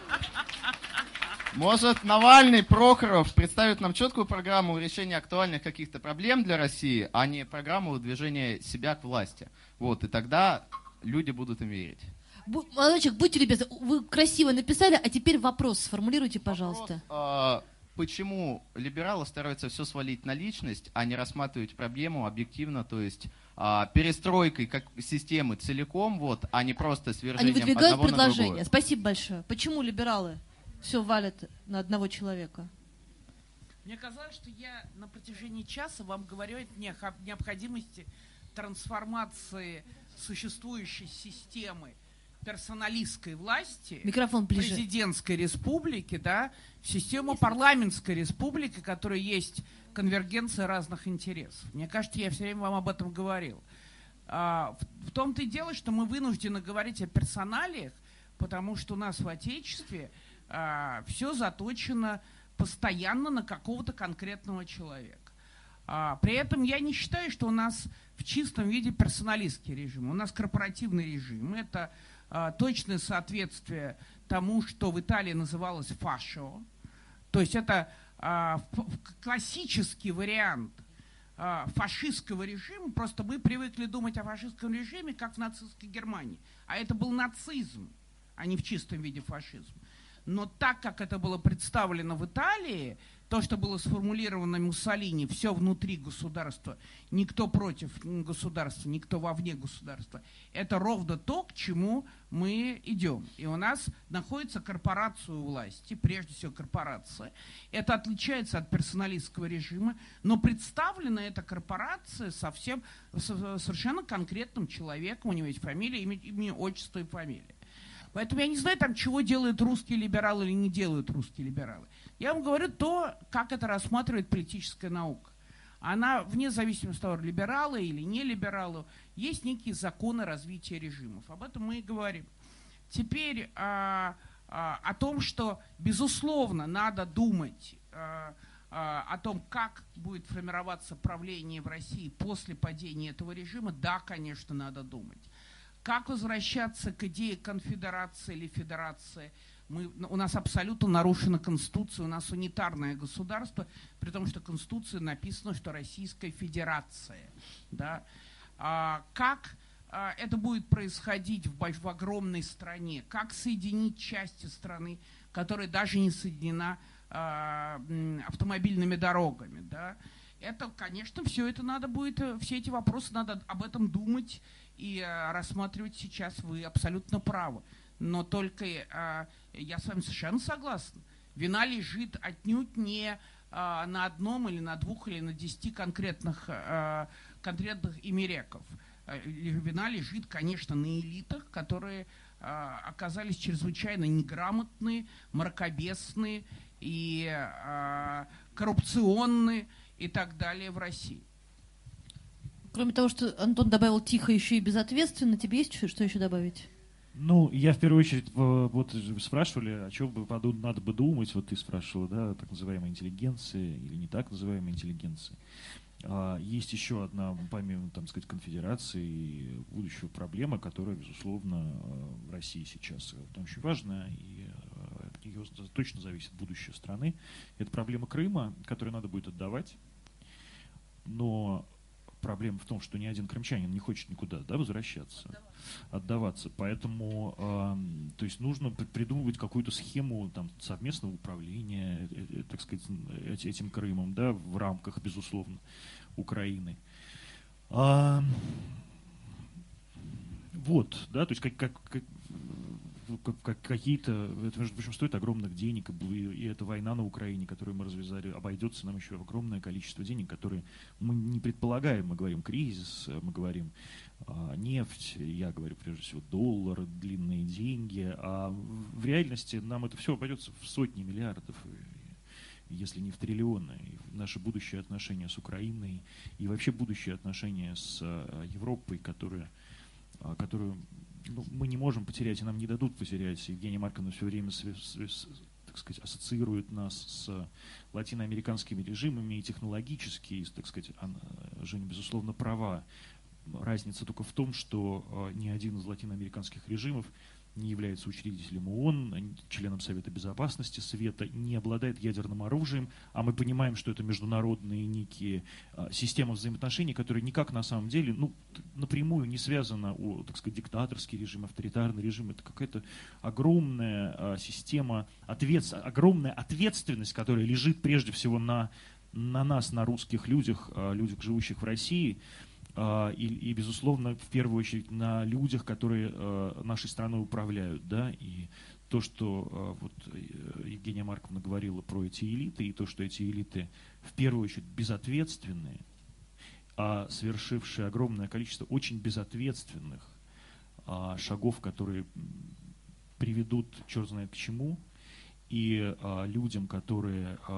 Может, Навальный, Прохоров представят нам четкую программу решения актуальных каких-то проблем для России, а не программу движения себя к власти. Вот, и тогда люди будут им верить. Молодой человек, будьте любезны, вы красиво написали, а теперь вопрос сформулируйте, пожалуйста. Вопрос, почему либералы стараются все свалить на личность, а не рассматривать проблему объективно, то есть перестройкой как системы целиком, вот, а не просто свержением одного на другое? Они выдвигают предложение. Спасибо большое. Почему либералы все валят на одного человека? Мне казалось, что я на протяжении часа вам говорю о необходимости трансформации существующей системы персоналистской власти, микрофон ближе, президентской республики, да, в систему парламентской республики, в которой есть конвергенция разных интересов. Мне кажется, я все время вам об этом говорил. В том-то и дело, что мы вынуждены говорить о персоналиях, потому что у нас в Отечестве все заточено постоянно на какого-то конкретного человека. При этом я не считаю, что у нас в чистом виде персоналистский режим. У нас корпоративный режим. Это точное соответствие тому, что в Италии называлось фашио. То есть это классический вариант фашистского режима. Просто мы привыкли думать о фашистском режиме, как в нацистской Германии. А это был нацизм, а не в чистом виде фашизм. Но так как это было представлено в Италии, то, что было сформулировано Муссолини, все внутри государства, никто против государства, никто вовне государства, это ровно то, к чему мы идем. И у нас находится корпорация у власти, прежде всего корпорация. Это отличается от персоналистского режима, но представлена эта корпорация совершенно конкретным человеком, у него есть фамилия, имя, отчество и фамилия. Поэтому я не знаю, там, чего делают русские либералы или не делают русские либералы. Я вам говорю то, как это рассматривает политическая наука. Она, вне зависимости от того, либералы или не либералы, есть некие законы развития режимов. Об этом мы и говорим. Теперь о том, что, безусловно, надо думать о том, как будет формироваться правление в России после падения этого режима. Да, конечно, надо думать. Как возвращаться к идее конфедерации или федерации? У нас абсолютно нарушена Конституция, у нас унитарное государство, при том, что в Конституции написано, что Российская Федерация. Да? Как это будет происходить в огромной стране? Как соединить части страны, которая даже не соединена автомобильными дорогами? Да? Это, конечно, все эти вопросы надо об этом думать и рассматривать сейчас. Вы абсолютно правы. Но только я с вами совершенно согласна. Вина лежит отнюдь не на одном или на двух или на 10 конкретных имереков. Вина лежит, конечно, на элитах, которые оказались чрезвычайно неграмотные, мракобесные и коррупционные и так далее в России. Кроме того, что Антон добавил тихо, еще и безответственно, тебе есть что еще добавить? Ну, я в первую очередь, вот спрашивали, о чем надо бы думать, вот ты спрашивала, да, так называемая интеллигенция или не так называемая интеллигенция. Есть еще одна, помимо, там сказать, конфедерации и будущего проблема, которая, безусловно, в России сейчас очень важна, и от нее точно зависит будущее страны. Это проблема Крыма, которую надо будет отдавать, но проблема в том, что ни один крымчанин не хочет никуда, да, возвращаться, отдаваться. Поэтому то есть нужно придумывать какую-то схему там, совместного управления, так сказать, этим Крымом, да, в рамках, безусловно, Украины. Вот, да, то есть какие-то, это, между прочим, стоит огромных денег, и эта война на Украине, которую мы развязали, обойдется нам еще огромное количество денег, которые мы не предполагаем. Мы говорим кризис, мы говорим нефть, я говорю прежде всего доллар, длинные деньги, а в реальности нам это все обойдется в сотни миллиардов, если не в триллионы. И наше будущее отношение с Украиной и вообще будущее отношение с Европой, которую мы не можем потерять, и нам не дадут потерять. Евгения Марковна все время, так сказать, ассоциирует нас с латиноамериканскими режимами и технологически, так сказать, Женя, безусловно, права. Разница только в том, что ни один из латиноамериканских режимов не является учредителем ООН, членом Совета Безопасности Света, не обладает ядерным оружием, а мы понимаем, что это международные некие системы взаимоотношений, которые никак на самом деле, напрямую не связаны, так сказать, диктаторский режим, авторитарный режим. Это какая-то огромная система, огромная ответственность, которая лежит прежде всего на нас, на русских людях, живущих в России, и, безусловно, в первую очередь на людях, которые нашей страной управляют, да, и то, что вот Евгения Марковна говорила про эти элиты, и то, что эти элиты в первую очередь безответственные, а совершившие огромное количество очень безответственных шагов, которые приведут черт знает к чему, и людям, которые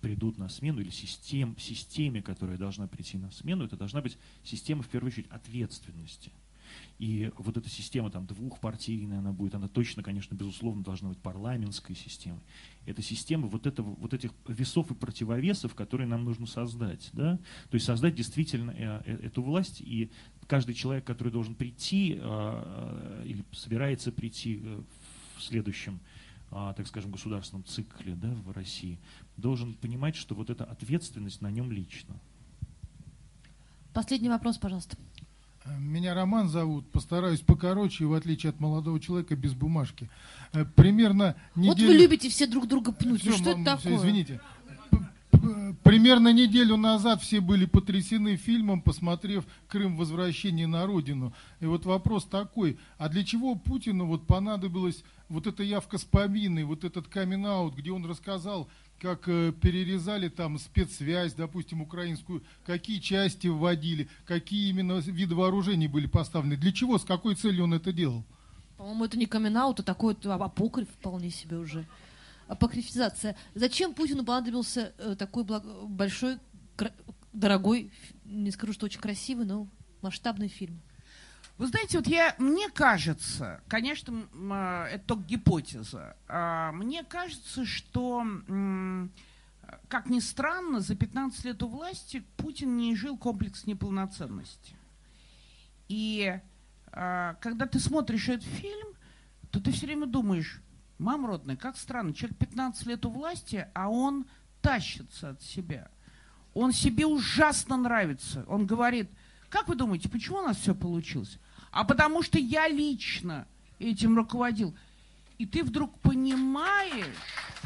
придут на смену, или системе, которая должна прийти на смену, это должна быть система, в первую очередь, ответственности. И вот эта система там двухпартийная, она будет, она точно, конечно, безусловно, должна быть парламентской системой. Это система вот этих весов и противовесов, которые нам нужно создать. Да? То есть создать действительно эту власть, и каждый человек, который должен прийти или собирается прийти в следующем, так скажем, государственном цикле, да, в России, должен понимать, что вот эта ответственность на нем лично. Последний вопрос, пожалуйста. Меня Роман зовут, постараюсь покороче, в отличие от молодого человека, без бумажки. Примерно неделю... Вот вы любите все друг друга пнуть, все, что это такое? Извините. Примерно неделю назад все были потрясены фильмом, посмотрев «Крым. Возвращение на родину». И вот вопрос такой, а для чего Путину вот понадобилась вот эта явка с поминой, вот этот камин-аут, где он рассказал, как перерезали там спецсвязь, допустим, украинскую, какие части вводили, какие именно виды вооружений были поставлены, для чего, с какой целью он это делал? По-моему, это не камин-аут, а такой апокриф вполне себе уже. Апокрифизация. Зачем Путину понадобился такой большой, дорогой, не скажу, что очень красивый, но масштабный фильм? Вы знаете, вот мне кажется, конечно, это только гипотеза, мне кажется, что, как ни странно, за 15 лет у власти Путин не изжил комплекс неполноценности. И когда ты смотришь этот фильм, то ты все время думаешь, мама родная, как странно, человек 15 лет у власти, а он тащится от себя. Он себе ужасно нравится. Он говорит, как вы думаете, почему у нас все получилось? А потому что я лично этим руководил. И ты вдруг понимаешь,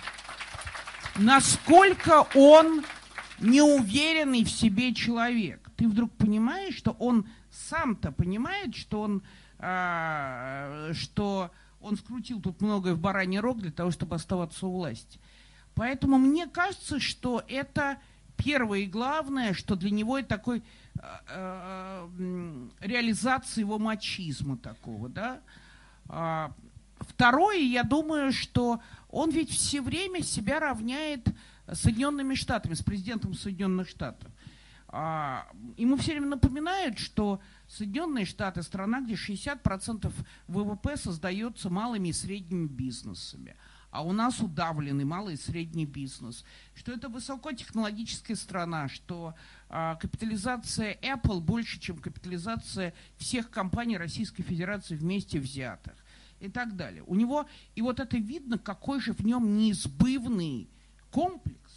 насколько он неуверенный в себе человек. Ты вдруг понимаешь, что он сам-то понимает, что он скрутил тут многое в бараний рог для того, чтобы оставаться у власти. Поэтому мне кажется, что это первое и главное, что для него это такой реализация его мачизма такого, да. Второе, я думаю, что он ведь все время себя равняет с Соединенными Штатами, с президентом Соединенных Штатов. Ему все время напоминают, что Соединенные Штаты – страна, где 60% ВВП создается малыми и средними бизнесами. А у нас удавленный малый и средний бизнес. Что это высокотехнологическая страна, что капитализация Apple больше, чем капитализация всех компаний Российской Федерации вместе взятых. И так далее. У него, и вот это видно, какой же в нем неизбывный комплекс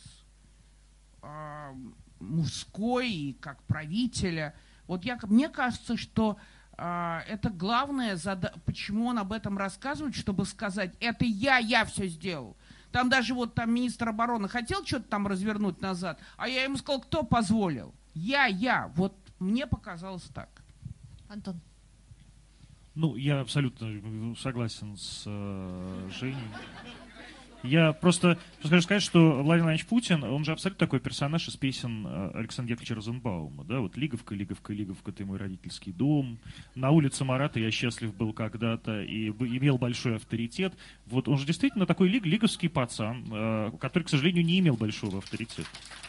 мужской, и как правителя. Вот мне кажется, что это главное, почему он об этом рассказывает, чтобы сказать, это я все сделал. Там даже вот там министр обороны хотел что-то там развернуть назад, а я ему сказал, кто позволил? Я. Вот мне показалось так. Антон. Ну, я абсолютно согласен с Женей. Я просто хочу сказать, что Владимир Владимирович Путин, он же абсолютно такой персонаж из песен Александра Яковлевича Розенбаума. Да? Вот «Лиговка, Лиговка, Лиговка, ты мой родительский дом». «На улице Марата я счастлив был когда-то» и имел большой авторитет. Вот он же действительно такой лиговский пацан, который, к сожалению, не имел большого авторитета.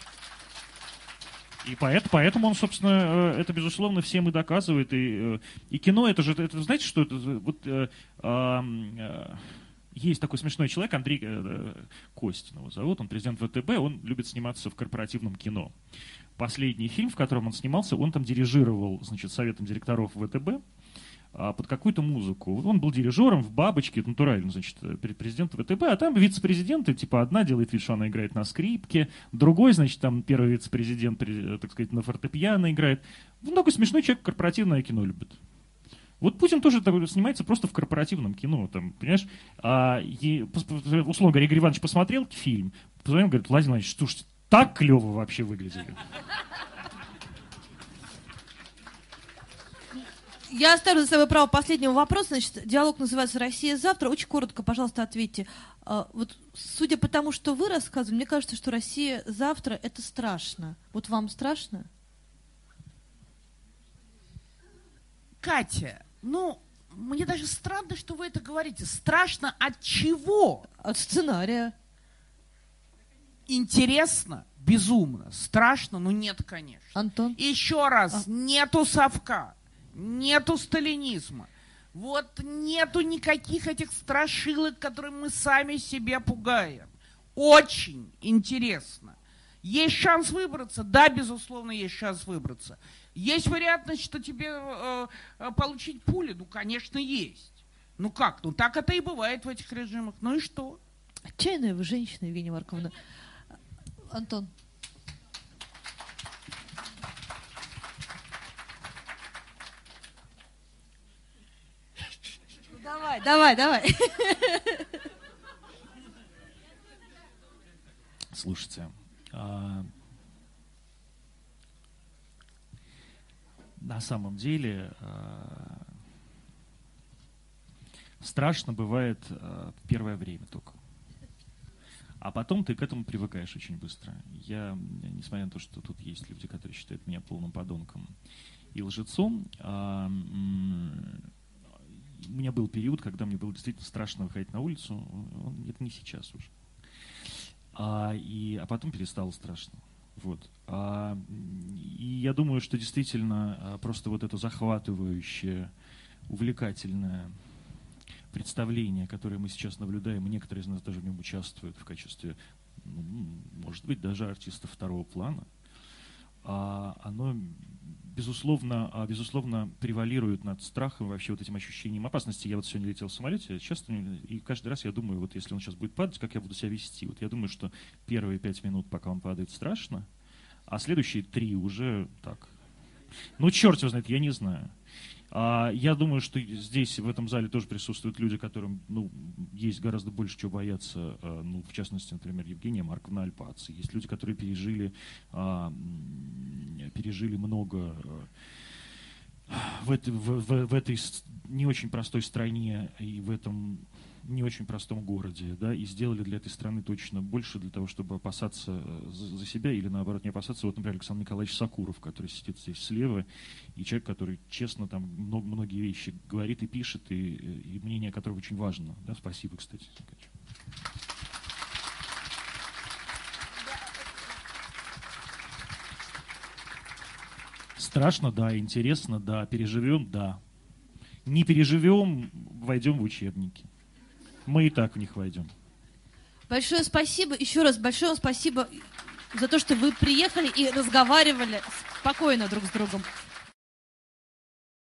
И поэтому он, собственно, это, безусловно, всем и доказывает. И кино, это же, знаете, что это? Вот, есть такой смешной человек, Андрей Костин его зовут, он президент ВТБ, он любит сниматься в корпоративном кино. Последний фильм, в котором он снимался, он там дирижировал, значит, советом директоров ВТБ под какую-то музыку. Он был дирижером в «Бабочке», натурально, значит, президент ВТБ, а там вице-президенты, типа, одна делает вид, что она играет на скрипке, другой, значит, там первый вице-президент, так сказать, на фортепиано играет. Он такой смешной человек, корпоративное кино любит. Вот Путин тоже снимается просто в корпоративном кино, там, понимаешь? Условно говоря, Игорь Иванович посмотрел фильм, позвонил, говорит, Владимир Владимирович, слушайте, так клево вообще выглядели. Я оставлю за собой право последнего вопроса. Значит, диалог называется «Россия завтра». Очень коротко, пожалуйста, ответьте. Вот, судя по тому, что вы рассказывали, мне кажется, что Россия завтра – это страшно. Вот вам страшно? Катя, мне даже странно, что вы это говорите. Страшно от чего? От сценария. Интересно, безумно, страшно, но нет, конечно. Антон? Еще раз, нету совка, нету сталинизма. Вот нету никаких этих страшилок, которые мы сами себя пугаем. Очень интересно. Есть шанс выбраться? Да, безусловно, есть шанс выбраться. Есть вероятность, что тебе получить пули? Ну, конечно, есть. Ну как? Ну так это и бывает в этих режимах. Ну и что? Отчаянная вы женщина, Евгения Марковна. Антон. Давай. Слушайте, на самом деле страшно бывает первое время только. А потом ты к этому привыкаешь очень быстро. Я, несмотря на то, что тут есть люди, которые считают меня полным подонком и лжецом, у меня был период, когда мне было действительно страшно выходить на улицу. Это не сейчас уже. А потом перестало страшно. Вот. И я думаю, что действительно просто вот это захватывающее, увлекательное представление, которое мы сейчас наблюдаем, и некоторые из нас даже в нем участвуют в качестве, может быть, даже артистов второго плана, оно, безусловно, превалирует над страхом, вообще вот этим ощущением опасности. Я вот сегодня летел в самолете, часто, и каждый раз я думаю, вот если он сейчас будет падать, как я буду себя вести. Вот я думаю, что первые 5 минут, пока он падает, страшно, а следующие 3 уже так. Ну, черт его знает, я не знаю. Я думаю, что здесь, в этом зале, тоже присутствуют люди, которым есть гораздо больше чего бояться. В частности, например, Евгения Марковна Альпаци. Есть люди, которые пережили много в этой не очень простой стране и в этом не очень простом городе, да, и сделали для этой страны точно больше для того, чтобы опасаться за себя или, наоборот, не опасаться. Вот, например, Александр Николаевич Сакуров, который сидит здесь слева, и человек, который честно там многие вещи говорит и пишет, и мнение которого очень важно. Да, спасибо, кстати. Страшно, да, интересно, да, переживем, да. Не переживем, войдем в учебники. Мы и так в них войдем. Большое спасибо. Еще раз большое вам спасибо за то, что вы приехали и разговаривали спокойно друг с другом.